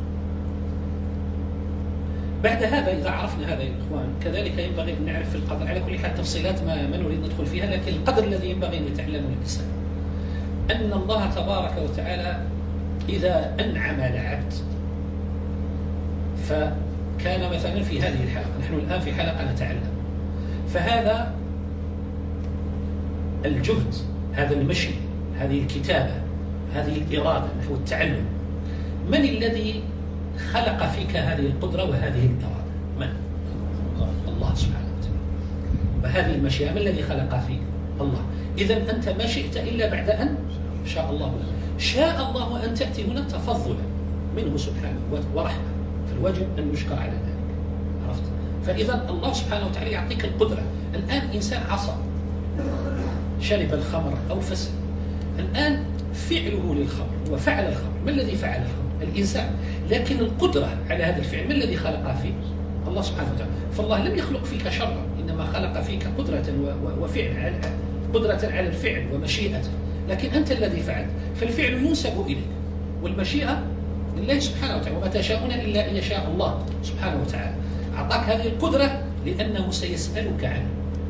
بعد هذا إذا عرفنا هذا يا إخوان، كذلك ينبغي أن نعرف في القدر. على كل حال تفصيلات ما, ما نريد ندخل فيها، لكن القدر الذي ينبغي أن يتعلمه الإنسان أن الله تبارك وتعالى إذا أنعم على عبد، فكان مثلا في هذه الحلقة، نحن الآن في حلقة نتعلم، فهذا الجهد، هذا المشي، هذه الكتابة، هذه الإرادة نحو التعلم، من الذي خلق فيك هذه القدرة وهذه الإرادة؟ من؟ الله سبحانه وتعالى. وهذه المشيئة من الذي خلق فيك؟ الله. إذن أنت ما شئت إلا بعد أن شاء الله لك. شاء الله أن تأتي هنا تفضلا منه سبحانه ورحمة، فالواجب أن نشكر على ذلك. عرفت؟ فإذا الله سبحانه وتعالى يعطيك القدرة. الآن إنسان عصى، شرب الخمر أو فسد، الآن فعله للخمر وفعل الخمر. ما الذي فعل الخمر؟ الإنسان. لكن القدرة على هذا الفعل ما الذي خلقها فيه؟ الله سبحانه وتعالى. فالله لم يخلق فيك شرا، إنما خلق فيك قدرة وفعل على قدرة على الفعل ومشيئة، لكن أنت الذي فعلت، فالفعل ينسب إليك والمشيئة لله سبحانه وتعالى. وما تشاءون إلا أن يشاء الله سبحانه وتعالى. أعطاك هذه القدرة لأنه سيسألك عنه،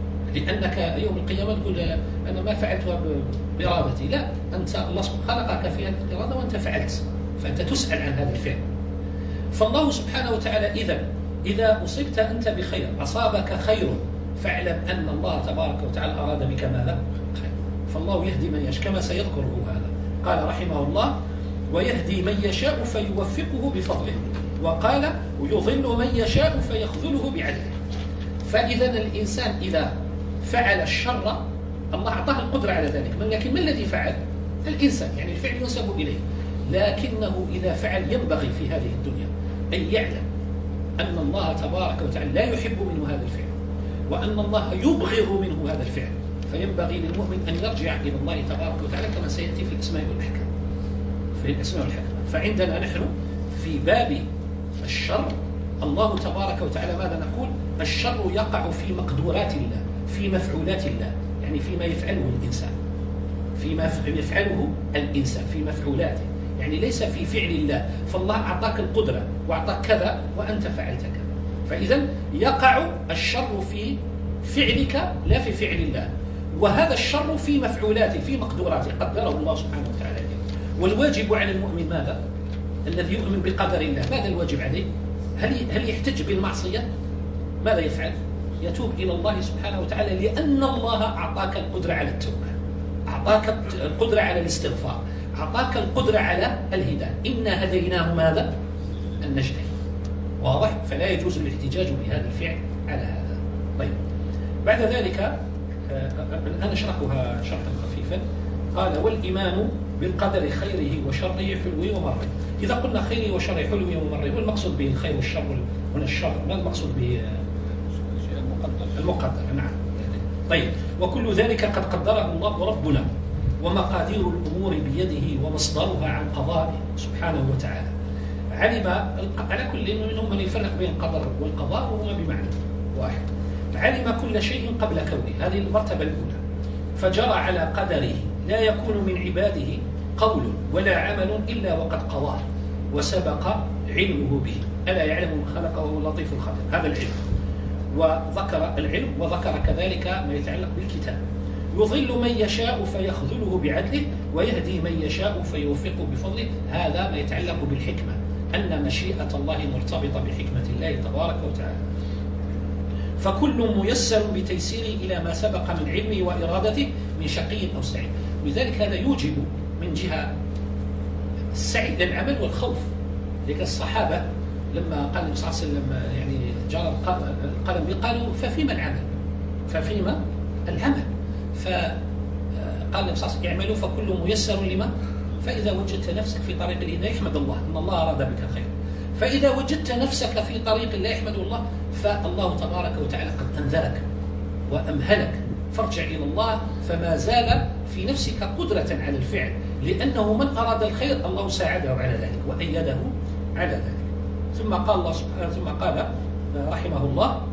لأنك يوم القيامة تقول أنا ما فعلتها بإرادتي، لا، أنت الله خلقك في هذه الإرادة وأنت فعلت، فأنت تسأل عن هذا الفعل. فالله سبحانه وتعالى إذا إذا أصبت أنت بخير، أصابك خير، فاعلم أن الله تبارك وتعالى أراد بك ماذا؟ خير. فالله يهدي من يشاء كما سيذكره هذا. قال رحمه الله: ويهدي من يشاء فيوفقه بفضله، وقال: ويضل من يشاء فيخذله بعدله. فإذا الإنسان إذا فعل الشر الله أعطاه القدرة على ذلك، لكن ما الذي فعل؟ الإنسان، يعني الفعل ينسب إليه. لكنه إذا فعل ينبغي في هذه الدنيا أن يعلم أن الله تبارك وتعالى لا يحب منه هذا الفعل، وأن الله يبغض منه هذا الفعل. فينبغي للمؤمن أن يرجع إلى الله تبارك وتعالى كما سيأتي في الأسماء والأحكام. في الأسماء والأحكام. فعندنا نحن في باب الشر الله تبارك وتعالى ماذا نقول؟ الشر يقع في مقدورات الله، في مفعولات الله، يعني فيما يفعله الإنسان، فيما يفعله الإنسان في مفعولاته، يعني ليس في فعل الله. فالله أعطاك القدرة وأعطاك كذا وأنت فعلت كذا، فإذا يقع الشر في فعلك لا في فعل الله، وهذا الشر في مفعولاته، في مقدوراته قدره الله سبحانه وتعالى. والواجب على المؤمن ماذا؟ الذي يؤمن بقدر الله، ماذا الواجب عليه؟ هل هل يحتج بالمعصية؟ ماذا يفعل؟ يتوب إلى الله سبحانه وتعالى، لأن الله أعطاك القدرة على التوبة، أعطاك القدرة على الاستغفار، أعطاك القدرة على الهداية. إنا هديناه ماذا؟ النجدين. واضح؟ فلا يجوز الاحتجاج بهذا الفعل على هذا. طيب، بعد ذلك الآن نشرحها شرحا خفيفا. قال: والإيمان بالقدر خيره وشره حلوه ومره. إذا قلنا خيره وشره حلوه ومره، والمقصود به الخير والشر هنا الشرط، ما المقصود به؟ الشيء المقدر. المقدر، نعم. طيب، وكل ذلك قد قدره الله ربنا، ومقادير الأمور بيده ومصدرها عن قضائه سبحانه وتعالى. علم على كل منهم من يفرق بين القدر والقضاء، وهما بمعنى واحد. علم كل شيء قبل كونه، هذه المرتبة الأولى، فجرى على قدره، لا يكون من عباده قول ولا عمل إلا وقد قضاه وسبق علمه به. ألا يعلم من خلق وهو اللطيف الخبير، هذا العلم. وذكر العلم وذكر كذلك ما يتعلق بالكتاب. يضل من يشاء فيخذله بعدله، ويهدي من يشاء فيوفقه بفضله، هذا ما يتعلق بالحكمة، أن مشيئة الله مرتبطة بحكمة الله تبارك وتعالى. فكل ميسر بتيسيره إلى ما سبق من علمه وإرادته من شقي أو سعيد. لذلك هذا يوجب من جهة السعي للعمل والخوف. لذلك الصحابة لما قال النبي صلى الله عليه وسلم يعني جرى القلم، قالوا ففيما العمل؟ ففيما العمل؟ فقال النبي صلى الله عليه وسلم اعملوا فكل ميسر لما، فإذا وجدت نفسك في طريق الهداية احمد الله أن الله أراد بك الخير. فإذا وجدت نفسك في طريق الله احمد الله، فالله تبارك وتعالى قد أنذرك وأمهلك، فارجع إلى الله، فما زال في نفسك قدرة على الفعل، لأنه من أراد الخير الله ساعده على ذلك وأيده على ذلك. ثم قال الله سبحانه ثم قال رحمه الله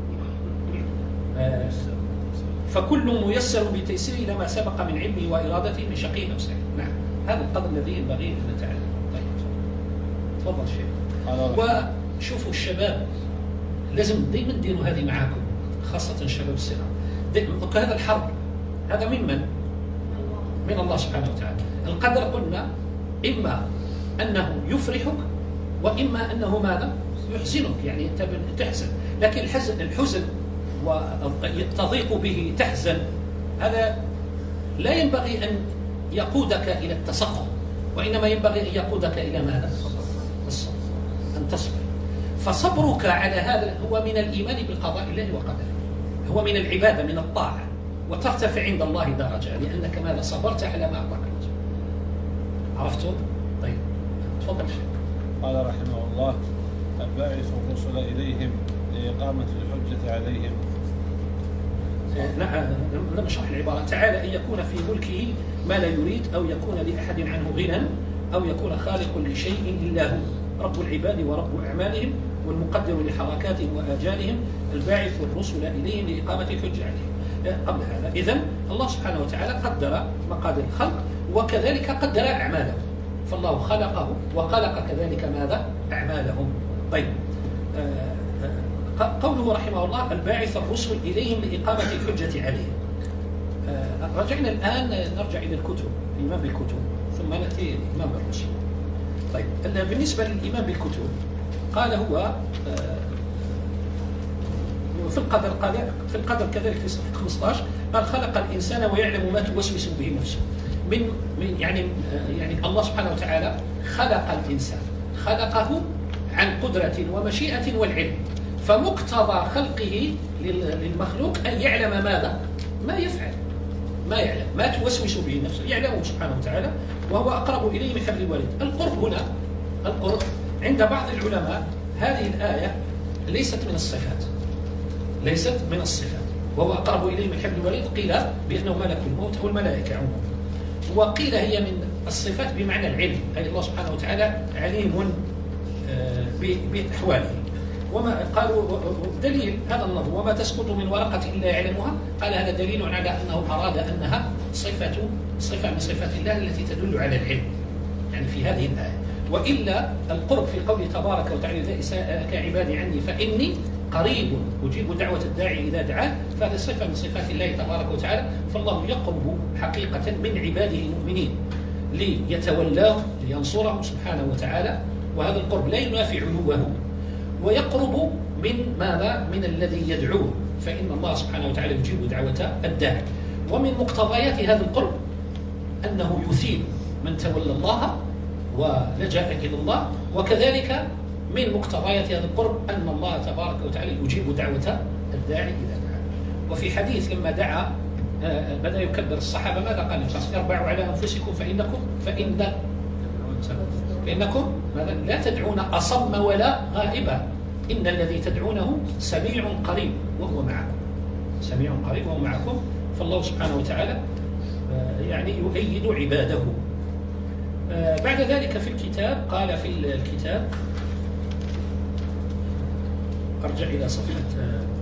فكل ميسر بتيسير إلى ما سبق من علمه وإرادته من شقي أو سعيد. نعم، هذا القدر الذي ينبغي أن نتعلم. طيب تفضل شيخ. وشوفوا الشباب لازم دائما نديروا هذه معاكم، خاصة شباب الصغار. هذا الحرب هذا من من؟ من الله سبحانه وتعالى. القدر قلنا إما أنه يفرحك وإما أنه ماذا؟ يحزنك، يعني أنت تحزن، لكن الحزن الحزن وتضيق به تحزن، هذا لا ينبغي أن يقودك إلى التسخط، وإنما ينبغي أن يقودك إلى ماذا؟ الصبر، أن تصبر. فصبرك على هذا هو من الإيمان بالقضاء الله وقدره، هو من العبادة، من الطاعة، وترتفع عند الله درجة، لأنك ماذا؟ صبرت على ما أعطاك الله. عرفتم؟ طيب تفضل شيخ. قال رحمه الله الباعث الرسل إليهم لإقامة الحجة عليهم. نعم، لم نشرح العبارة. تعالى أن يكون في ملكه ما لا يريد، أو يكون لأحد عنه غنى، أو يكون خالق لشيء إلا هو، رب العباد ورب أعمالهم، والمقدر لحركاتهم وآجالهم، الباعث الرسل إليهم لإقامة الحجة عليهم. قبل هذا إذن الله سبحانه وتعالى قدر مقادير الخلق، وكذلك قدر أعمالهم، فالله خلقه وخلق كذلك ماذا؟ أعمالهم. طيب قوله رحمه الله الباعث الرسل إليهم لإقامة الحجة عليهم. رجعنا الآن نرجع إلى الكتب، الإيمان بالكتب، ثم نأتي الإيمان بالرسل. طيب بالنسبة للإيمان بالكتب قال هو في القدر، قال في القدر كذلك في صفحة خمسة عشر قال خلق الإنسان ويعلم ما توسوس به نفسه. من من يعني يعني الله سبحانه وتعالى خلق الإنسان، خلقه عن قدرة ومشيئة والعلم، فمقتضى خلقه للمخلوق أن يعلم ماذا؟ ما يفعل، ما يعلم ما توسوس به نفسه، يعلمه سبحانه وتعالى، وهو أقرب إليه من حبل الوريد. القرب هنا، القرب عند بعض العلماء هذه الآية ليست من الصفات، ليست من الصفات، وهو أقرب إليه من حبل الوريد، قيل بأنه ملك الموت أو الملائكة عموما، وقيل هي من الصفات بمعنى العلم، أي الله سبحانه وتعالى عليم بأحواله. وما قالوا دليل هذا النظم وما تسقط من ورقة إلا يعلمها، قال هذا دليل على أنه أراد أنها صفة صفة من صفات الله التي تدل على العلم، يعني في هذه الآية. وإلا القرب في قوله تبارك وتعالى إذا سألك عبادي عني فإني قريب أجيب دعوة الداعي إذا دعاه، فهذه صفة من صفات الله تبارك وتعالى. فالله يقرب حقيقة من عباده المؤمنين ليتولاه لينصره سبحانه وتعالى، وهذا القرب لا ينافي علوه، ويقرب من ماذا؟ من الذي يدعوه، فإن الله سبحانه وتعالى يجيب دعوة الداعي. ومن مقتضيات هذا القرب أنه يثيب من تولى الله ولجأ إلى الله، وكذلك من مقتضيات هذا القرب أن الله تبارك وتعالى يجيب دعوة الداعي إذا دعا. وفي حديث لما دعا بدأ يكبر الصحابة ماذا قال؟ اربعوا على أنفسكم فإنكم فإن فإنكم لا تدعون أصم ولا غائبا، إن الذي تدعونه سميع قريب وهو معكم، سميع قريب وهو معكم. فالله سبحانه وتعالى يعني يؤيد عباده. بعد ذلك في الكتاب قال في الكتاب، أرجع إلى صفحة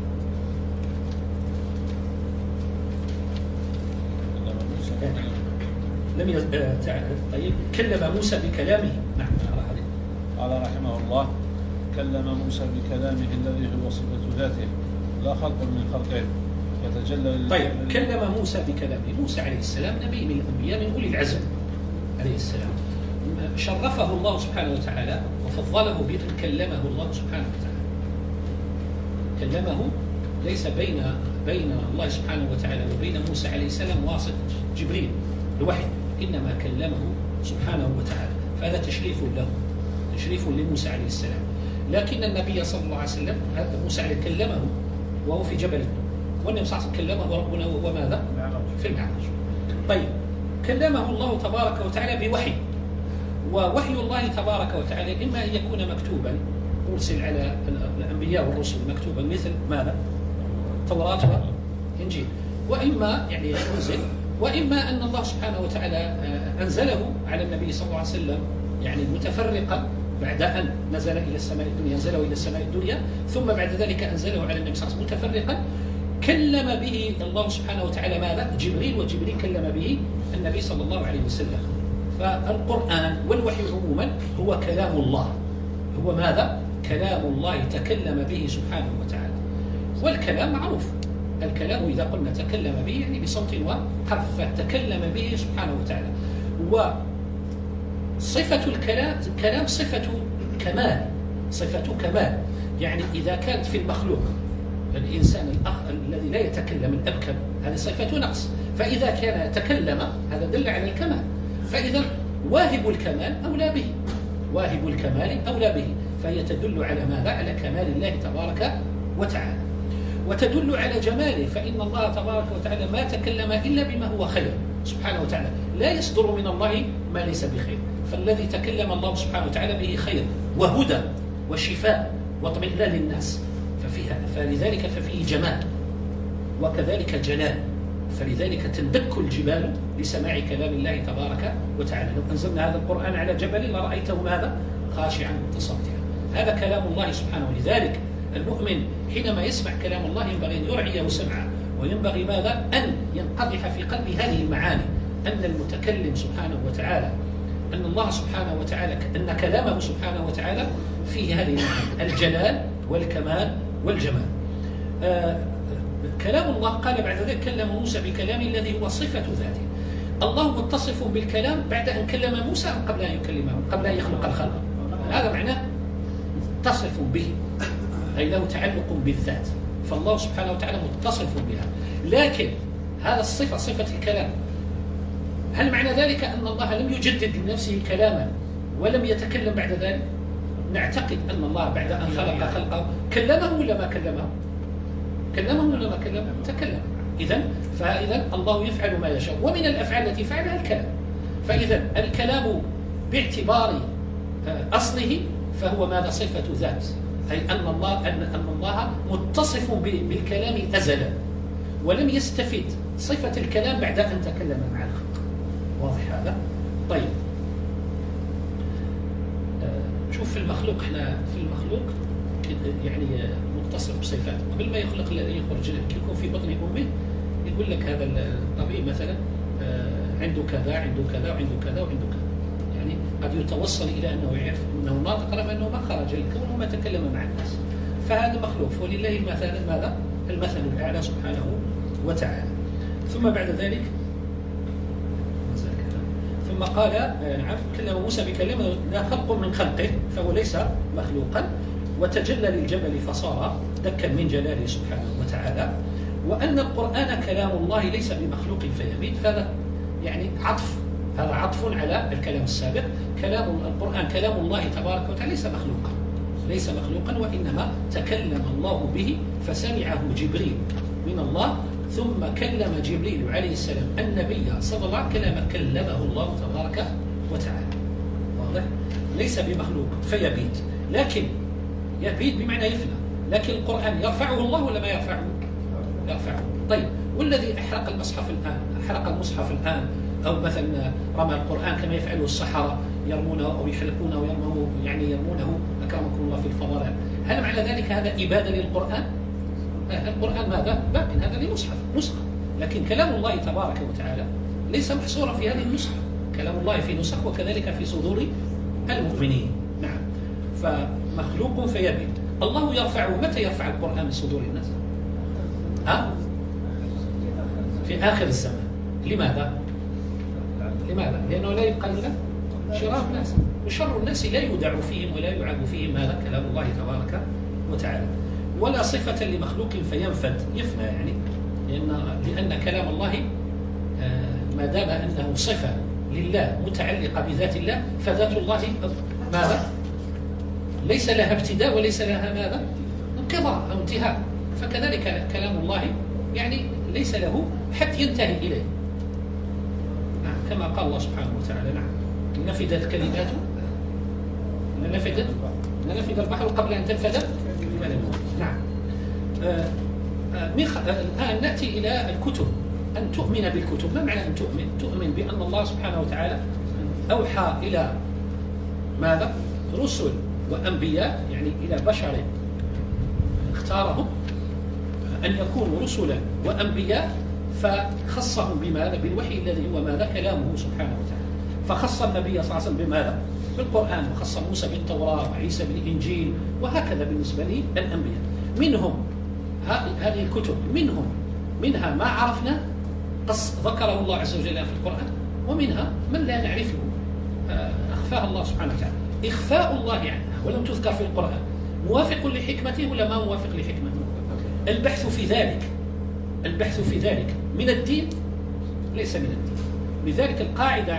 لم يز... طيب كلم موسى بكلامه. نعم قال رحمه الله: كلم موسى بكلامه الذي هو صفة ذاته لا خلق من خلقه يتجلى. طيب كلم موسى بكلامه. موسى عليه السلام نبي من الأنبياء من أولي العزم عليه السلام، شرفه الله سبحانه وتعالى وفضله بأن كلمه الله سبحانه وتعالى. كلمه ليس بين بين الله سبحانه وتعالى وبين موسى عليه السلام واسطة جبريل الوحي، إنما كلمه سبحانه وتعالى، فهذا تشريف له، تشريف لموسى عليه السلام. لكن النبي صلى الله عليه وسلم موسى عليه كلمه وهو في جبل الطور، والنبي صلى الله عليه وسلم كلمه ربنا وهو ماذا؟ في المعراج. طيب كلمه الله تبارك وتعالى بوحي، ووحي الله تبارك وتعالى إما أن يكون مكتوبا أرسل على الأنبياء والرسل مكتوبا مثل ماذا؟ توراة وإنجيل، وإما يعني أنزل، وإما أن الله سبحانه وتعالى أنزله على النبي صلى الله عليه وسلم يعني متفرقا بعد أن نزل إلى السماء الدنيا، أنزله إلى السماء الدنيا، ثم بعد ذلك أنزله على النبي صلى الله عليه وسلم متفرقا. كلم به الله سبحانه وتعالى ماذا؟ جبريل، وجبريل كلم به النبي صلى الله عليه وسلم. فالقرآن والوحي عموما هو كلام الله، هو ماذا؟ كلام الله تكلم به سبحانه وتعالى. والكلام معروف، الكلام إذا قلنا تكلم به يعني بصوت وحرف، فتكلم به سبحانه وتعالى. وصفة الكلام الكلام صفة كمال، صفة كمال، يعني إذا كانت في المخلوق الإنسان الأخ الذي لا يتكلم الأبكم هذه صفة نقص، فإذا كان تكلم هذا دل على الكمال. فإذا واهب الكمال أولى به، واهب الكمال أولى به، فهي تدل على ماذا؟ على كمال الله تبارك وتعالى، وتدل على جماله، فإن الله تبارك وتعالى ما تكلم إلا بما هو خير سبحانه وتعالى، لا يصدر من الله ما ليس بخير، فالذي تكلم الله سبحانه وتعالى به خير وهدى وشفاء واطمئنان للناس، ففيها فلذلك ففيه جمال وكذلك جلال، فلذلك تندك الجبال لسماع كلام الله تبارك وتعالى. لو أنزلنا هذا القرآن على جبل لرأيته ماذا؟ خاشعا متصدعا. هذا كلام الله سبحانه. ولذلك المؤمن حينما يسمع كلام الله ينبغي أن يرعيه سمعه، وينبغي ماذا؟ أن ينقضح في قلبه هذه المعاني، أن المتكلم سبحانه وتعالى، أن الله سبحانه وتعالى، أن كلامه سبحانه وتعالى فيه هذه المعاني: الجلال والكمال والجمال. آه كلام الله قال بعد ذلك: كلم موسى بكلامه الذي هو صفة ذاته. الله متصف بالكلام بعد أن كلم موسى أم قبل أن يكلمه، قبل أن يخلق الخلق؟ هذا معناه متصف به، أي له تعلق بالذات، فالله سبحانه وتعالى متصف بها. لكن هذا الصفة، صفة الكلام، هل معنى ذلك أن الله لم يجدد لنفسه كلاما ولم يتكلم بعد ذلك؟ نعتقد أن الله بعد أن خلق خلقه كلمه ولا ما كلمه؟ كلمه ولا ما كلمه؟ تكلم. إذن فإذا الله يفعل ما يشاء، ومن الأفعال التي فعلها الكلام. فإذا الكلام باعتبار أصله فهو ماذا؟ صفة ذات، أي أن الله أن أن الله متصف بالكلام أزلا، ولم يستفد صفة الكلام بعد أن تكلم مع الخلق. واضح هذا؟ طيب شوف في المخلوق، احنا في المخلوق يعني متصف بصفات. قبل ما يخلق الذي يخرج يكون في بطن أمه يقول لك هذا الطبيب مثلا عنده كذا عنده كذا وعنده كذا وعنده كذا، يعني قد يتوصل إلى أنه يعرف أنه ناطق رغم أنه ما خرج الكون وما تكلم مع الناس. فهذا مخلوق، ولله المثل ماذا؟ المثل الأعلى سبحانه وتعالى. ثم بعد ذلك ثم قال نعم كلم موسى بكلمه لا خلق من خلقه، فهو ليس مخلوقا، وتجلى للجبل فصار دكا من جلاله سبحانه وتعالى. وأن القرآن كلام الله ليس بمخلوق فيميت، فهذا يعني عطف، هذا عطف على الكلام السابق. كلام القرآن كلام الله تبارك وتعالى ليس مخلوقا، ليس مخلوقا، وإنما تكلم الله به فسمعه جبريل من الله، ثم كلم جبريل عليه السلام النبي صلى الله عليه وسلم كلمه الله تبارك وتعالى. واضح؟ ليس بمخلوق فيبيت. لكن يبيد بمعنى يفنى، لكن القرآن يرفعه الله ولا ما يرفعه؟ يرفعه. طيب، والذي أحرق المصحف الآن، أحرق المصحف الآن، أو مثلا رمى القرآن كما يفعله السحرة، يرمونه أو يحرقونه ويرمونه، يعني يرمونه أكرمكم الله في الفضلاء، هل معنى ذلك هذا إبادة للقرآن؟ القرآن ماذا؟ باق، هذا لمصحف، نسخة، لكن كلام الله تبارك وتعالى ليس محصورا في هذه النسخة، كلام الله في نسخ وكذلك في صدور المؤمنين. نعم، فمخلوق فيبيد. الله يرفعه، متى يرفع القرآن من صدور الناس؟ ها؟ في آخر الزمان. لماذا؟ لماذا؟ لأنه لا يبقى لنا شرار الناس، وشر الناس لا يودع فيهم ولا يعاب فيهم ماذا؟ كلام الله تبارك وتعالى. ولا صفة لمخلوق فينفد، يفنى يعني، لأن لأن كلام الله ما دام أنه صفة لله متعلقة بذات الله، فذات الله ماذا؟ ليس لها ابتداء وليس لها ماذا؟ انقضاء أو انتهاء. فكذلك كلام الله يعني ليس له حد ينتهي إليه. نعم، كما قال الله سبحانه وتعالى: نعم نفدت كلمات نفدت نفد البحر قبل أن تنفد. نعم. آه آه خ... آه الآن نأتي إلى الكتب. أن تؤمن بالكتب، ما معنى أن تؤمن؟ تؤمن بأن الله سبحانه وتعالى أوحى إلى ماذا؟ رسل وأنبياء، يعني إلى بشر اختارهم أن يكونوا رسلا وأنبياء، فخصهم بماذا؟ بالوحي الذي هو ماذا؟ كلامه سبحانه وتعالى. فخص النبي صلى الله عليه وسلم بماذا؟ بالقرآن، وخص موسى بالتوراة وعيسى بالإنجيل، وهكذا بالنسبة للأنبياء. منهم هذه الكتب، منهم منها ما عرفنا قص ذكره الله عز وجل في القرآن، ومنها من لا نعرفه أخفاها الله سبحانه وتعالى. إخفاء الله عنها ولم تذكر في القرآن موافق لحكمته ولا ما موافق لحكمته؟ البحث في ذلك البحث في ذلك من الدين؟ ليس من الدين. لذلك القاعدة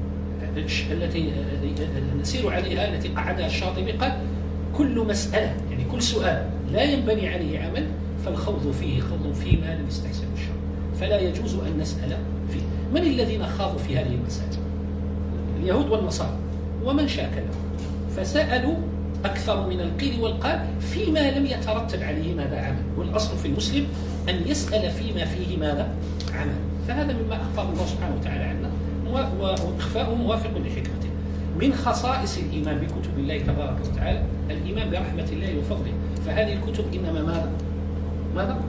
التي نسير عليها التي قعدها الشاطبي قال: كل مسألة، يعني كل سؤال لا ينبني عليه عمل فالخوض فيه خوض فيما لم يستحسن الشرع، فلا يجوز أن نسأل فيه. من الذين خاضوا في هذه المسألة؟ اليهود والنصارى ومن شاكلهم، فسألوا أكثر من القيل والقال فيما لم يترتب عليه ماذا عمل، والأصل في المسلم أن يسأل فيما فيه ماذا عمل. فهذا مما أخبر الله سبحانه وتعالى عنا، وإخفاؤه موافق لحكمته. من خصائص الإيمان بكتب الله تبارك وتعالى الإيمان برحمة الله وفضله، فهذه الكتب إنما ماذا؟ ماذا؟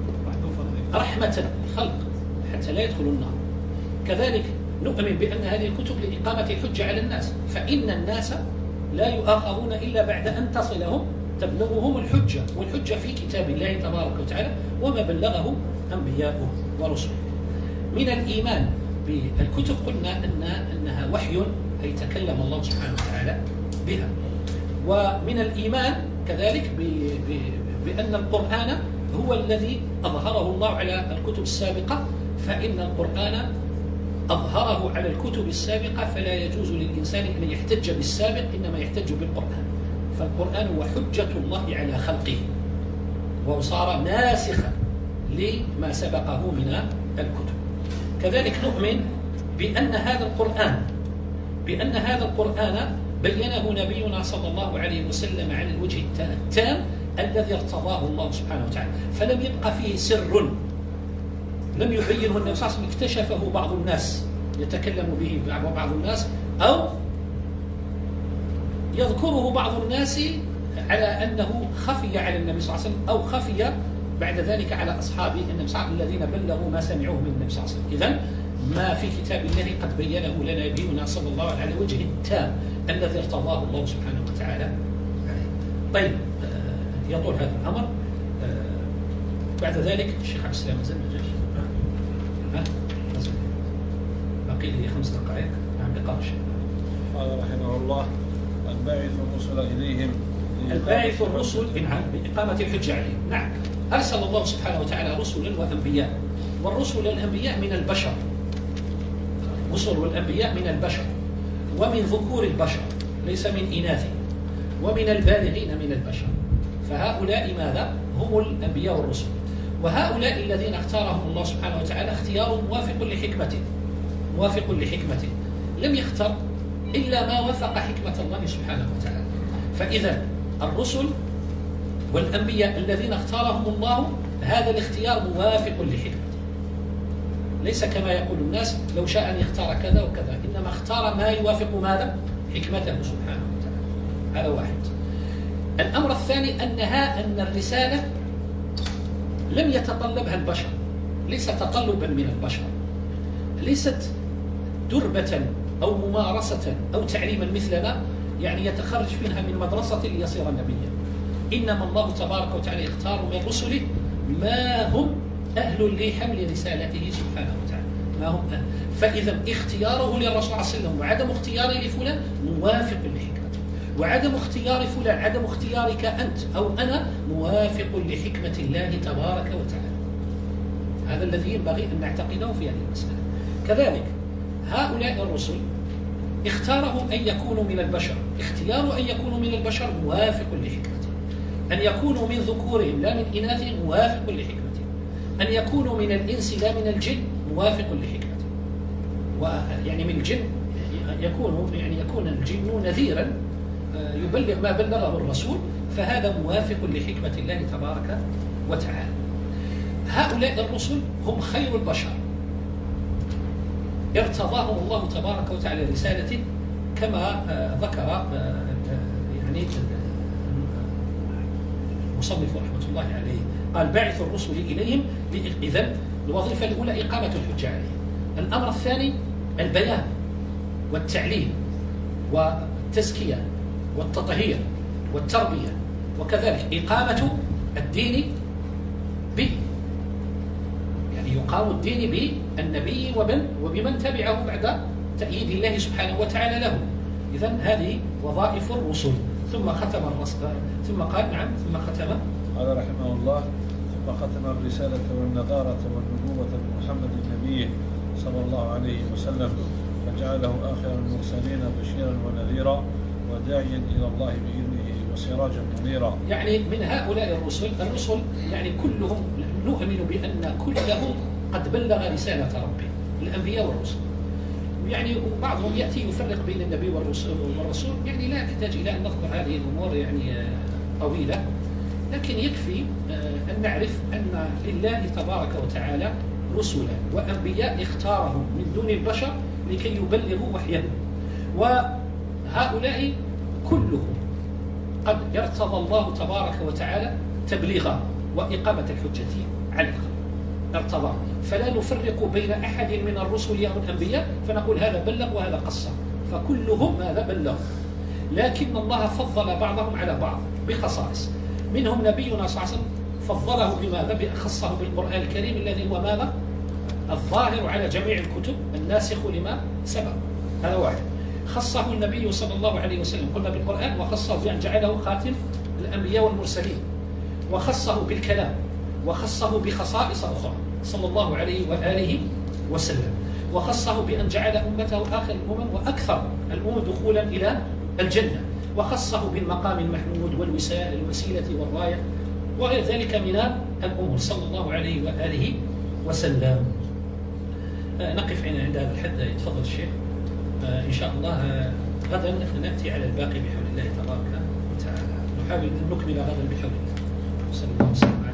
رحمة للخلق حتى لا يدخلوا النار. كذلك نؤمن بأن هذه الكتب لإقامة الحجة على الناس، فإن الناس لا يؤاخذون إلا بعد أن تصلهم تبلغهم الحجة، والحجة في كتاب الله تبارك وتعالى وما بلغه أنبياؤه ورسله. من الإيمان بالكتب قلنا أن أنها وحي، أي تكلم الله سبحانه وتعالى بها. ومن الإيمان كذلك بأن القرآن هو الذي أظهره الله على الكتب السابقة، فإن القرآن أظهره على الكتب السابقة، فلا يجوز للإنسان أن يحتج بالسابق، إنما يحتج بالقرآن. فالقرآن هو حجة الله على خلقه، وصار ناسخا لما سبقه من الكتب. كذلك نؤمن بأن هذا القرآن بأن هذا القرآن بينه نبينا صلى الله عليه وسلم على الوجه التام الذي ارتضاه الله سبحانه وتعالى، فلم يبقى فيه سر لم يبينه النبي صلى الله عليه وسلم، اكتشفه بعض الناس يتكلم به بعض الناس، أو يذكره بعض الناس على أنه خفي على النبي صلى الله عليه وسلم، أو خفي بعد ذلك على أصحابه النبي صلى الله عليه وسلم الذين بلغوا ما سمعوه من النبي صلى الله عليه وسلم. إذن ما في كتاب الله قد بينه لنا نبينا صلى الله عليه وسلم على وجه التام الذي ارتضاه الله سبحانه وتعالى عليه. طيب، يطول هذا الأمر. بعد ذلك الشيخ عبد السلام زين مجاش ها باقي لي خمس دقائق. نعم، اقرأ الشيخ. قال رحمه الله: الباعث الرسل إليهم الباعث الرسل بإقامة الحجة عليهم. نعم، أرسل الله سبحانه وتعالى رسلا وأنبياء، والرسل والأنبياء من البشر، الرسل والأنبياء من البشر، ومن ذكور البشر ليس من إناث، ومن البالغين من البشر. فهؤلاء ماذا؟ هم الأنبياء والرسل. وهؤلاء الذين اختارهم الله سبحانه وتعالى اختيار موافق لحكمته موافق لحكمته لم يختر إلا ما وفق حكمة الله سبحانه وتعالى. فإذا الرسل والأنبياء الذين اختارهم الله هذا الاختيار موافق لحكمته، ليس كما يقول الناس لو شاء أن يختار كذا وكذا، إنما اختار ما يوافق ماذا؟ حكمته سبحانه وتعالى. هذا واحد. الأمر الثاني أنها أن الرسالة لم يتطلبها البشر، ليس تطلبا من البشر، ليست دربة أو ممارسة أو تعليما مثلنا يعني يتخرج منها من مدرسة ليصير نبيا. إنما الله تبارك وتعالى يختار من رسله ما هم أهل لحمل رسالته سبحانه وتعالى، ما هم أهل. فإذا اختياره للرسول صلى الله عليه وسلم وعدم اختياره لفلان موافق لحكمته، وعدم اختيار فلان عدم اختيارك أنت أو أنا موافق لحكمة الله تبارك وتعالى. هذا الذي ينبغي أن نعتقده في هذه المسألة. كذلك هؤلاء الرسل اختارهم أن يكونوا من البشر، اختيار أن يكونوا من البشر موافق لحكمته، أن يكونوا من ذكورهم لا من إناثهم موافق لحكمته، أن يكونوا من الإنس لا من الجن موافق لحكمته. ويعني من الجن يكون يعني يكون الجن نذيرا يبلغ ما بلغه الرسول، فهذا موافق لحكمة الله تبارك وتعالى. هؤلاء الرسل هم خير البشر، ارتضاهم الله تبارك وتعالى رسالته كما ذكر يعني المصنف رحمة الله عليه، قال باعث الرسل إليهم. إذن الوظيفة الأولى إقامة الحجة عليهم، الأمر الثاني البيان والتعليم والتزكية والتطهير والتربية، وكذلك إقامة الدين به، يعني يقام الدين بالنبي ومن وبمن تبعه بعد تأييد الله سبحانه وتعالى له. إذن هذه وظائف الرسل. ثم ختم الرسل ثم قال نعم ثم ختم قال رحمه الله ثم ختم الرسالة والنذارة والنبوة بمحمد النبي صلى الله عليه وسلم، فجعله آخر المرسلين بشيرا ونذيرا وداعيا إلى الله بإذنه وسراجا منيرا. يعني من هؤلاء الرسل الرسل يعني كلهم نؤمن بأن كلهم قد بلغ رسالة ربه، الأنبياء والرسل. يعني بعضهم يأتي يفرق بين النبي والرسول والرسول يعني لا يحتاج إلى أن نذكر هذه الأمور يعني طويلة، لكن يكفي أن نعرف أن لله تبارك وتعالى رسلا وأنبياء اختارهم من دون البشر لكي يبلغوا وحيه، وهؤلاء كلهم قد يرتضى الله تبارك وتعالى تبليغا وإقامة الحجة على الخلق، ارتضى. فلا نفرق بين أحد من الرسل أو الأنبياء فنقول هذا بلغ وهذا قصر، فكلهم هذا بلغ، لكن الله فضل بعضهم على بعض بخصائص. منهم نبينا صلى الله عليه وسلم فضله بماذا؟ خصه بالقرآن الكريم الذي هو ماذا؟ الظاهر على جميع الكتب الناسخ لما سبق، هذا واحد. خصه النبي صلى الله عليه وسلم قلنا بالقرآن، وخصه بأن جعله خاتم الأنبياء والمرسلين، وخصه بالكلام، وخصه بخصائص أخرى صلى الله عليه وآله وسلم، وخصه بأن جعل أمته آخر الأمم وأكثر الأمم دخولا إلى الجنة، وخصه بالمقام المحمود والوسيلة والراية وغير ذلك من الأمور صلى الله عليه وآله وسلم. نقف عند هذا الحد. يتفضل الشيخ. إن شاء الله غدا نأتي على الباقي بحول الله تبارك وتعالى، نحاول أن نكمل غدا بحول الله. صلى الله عليه وسلم.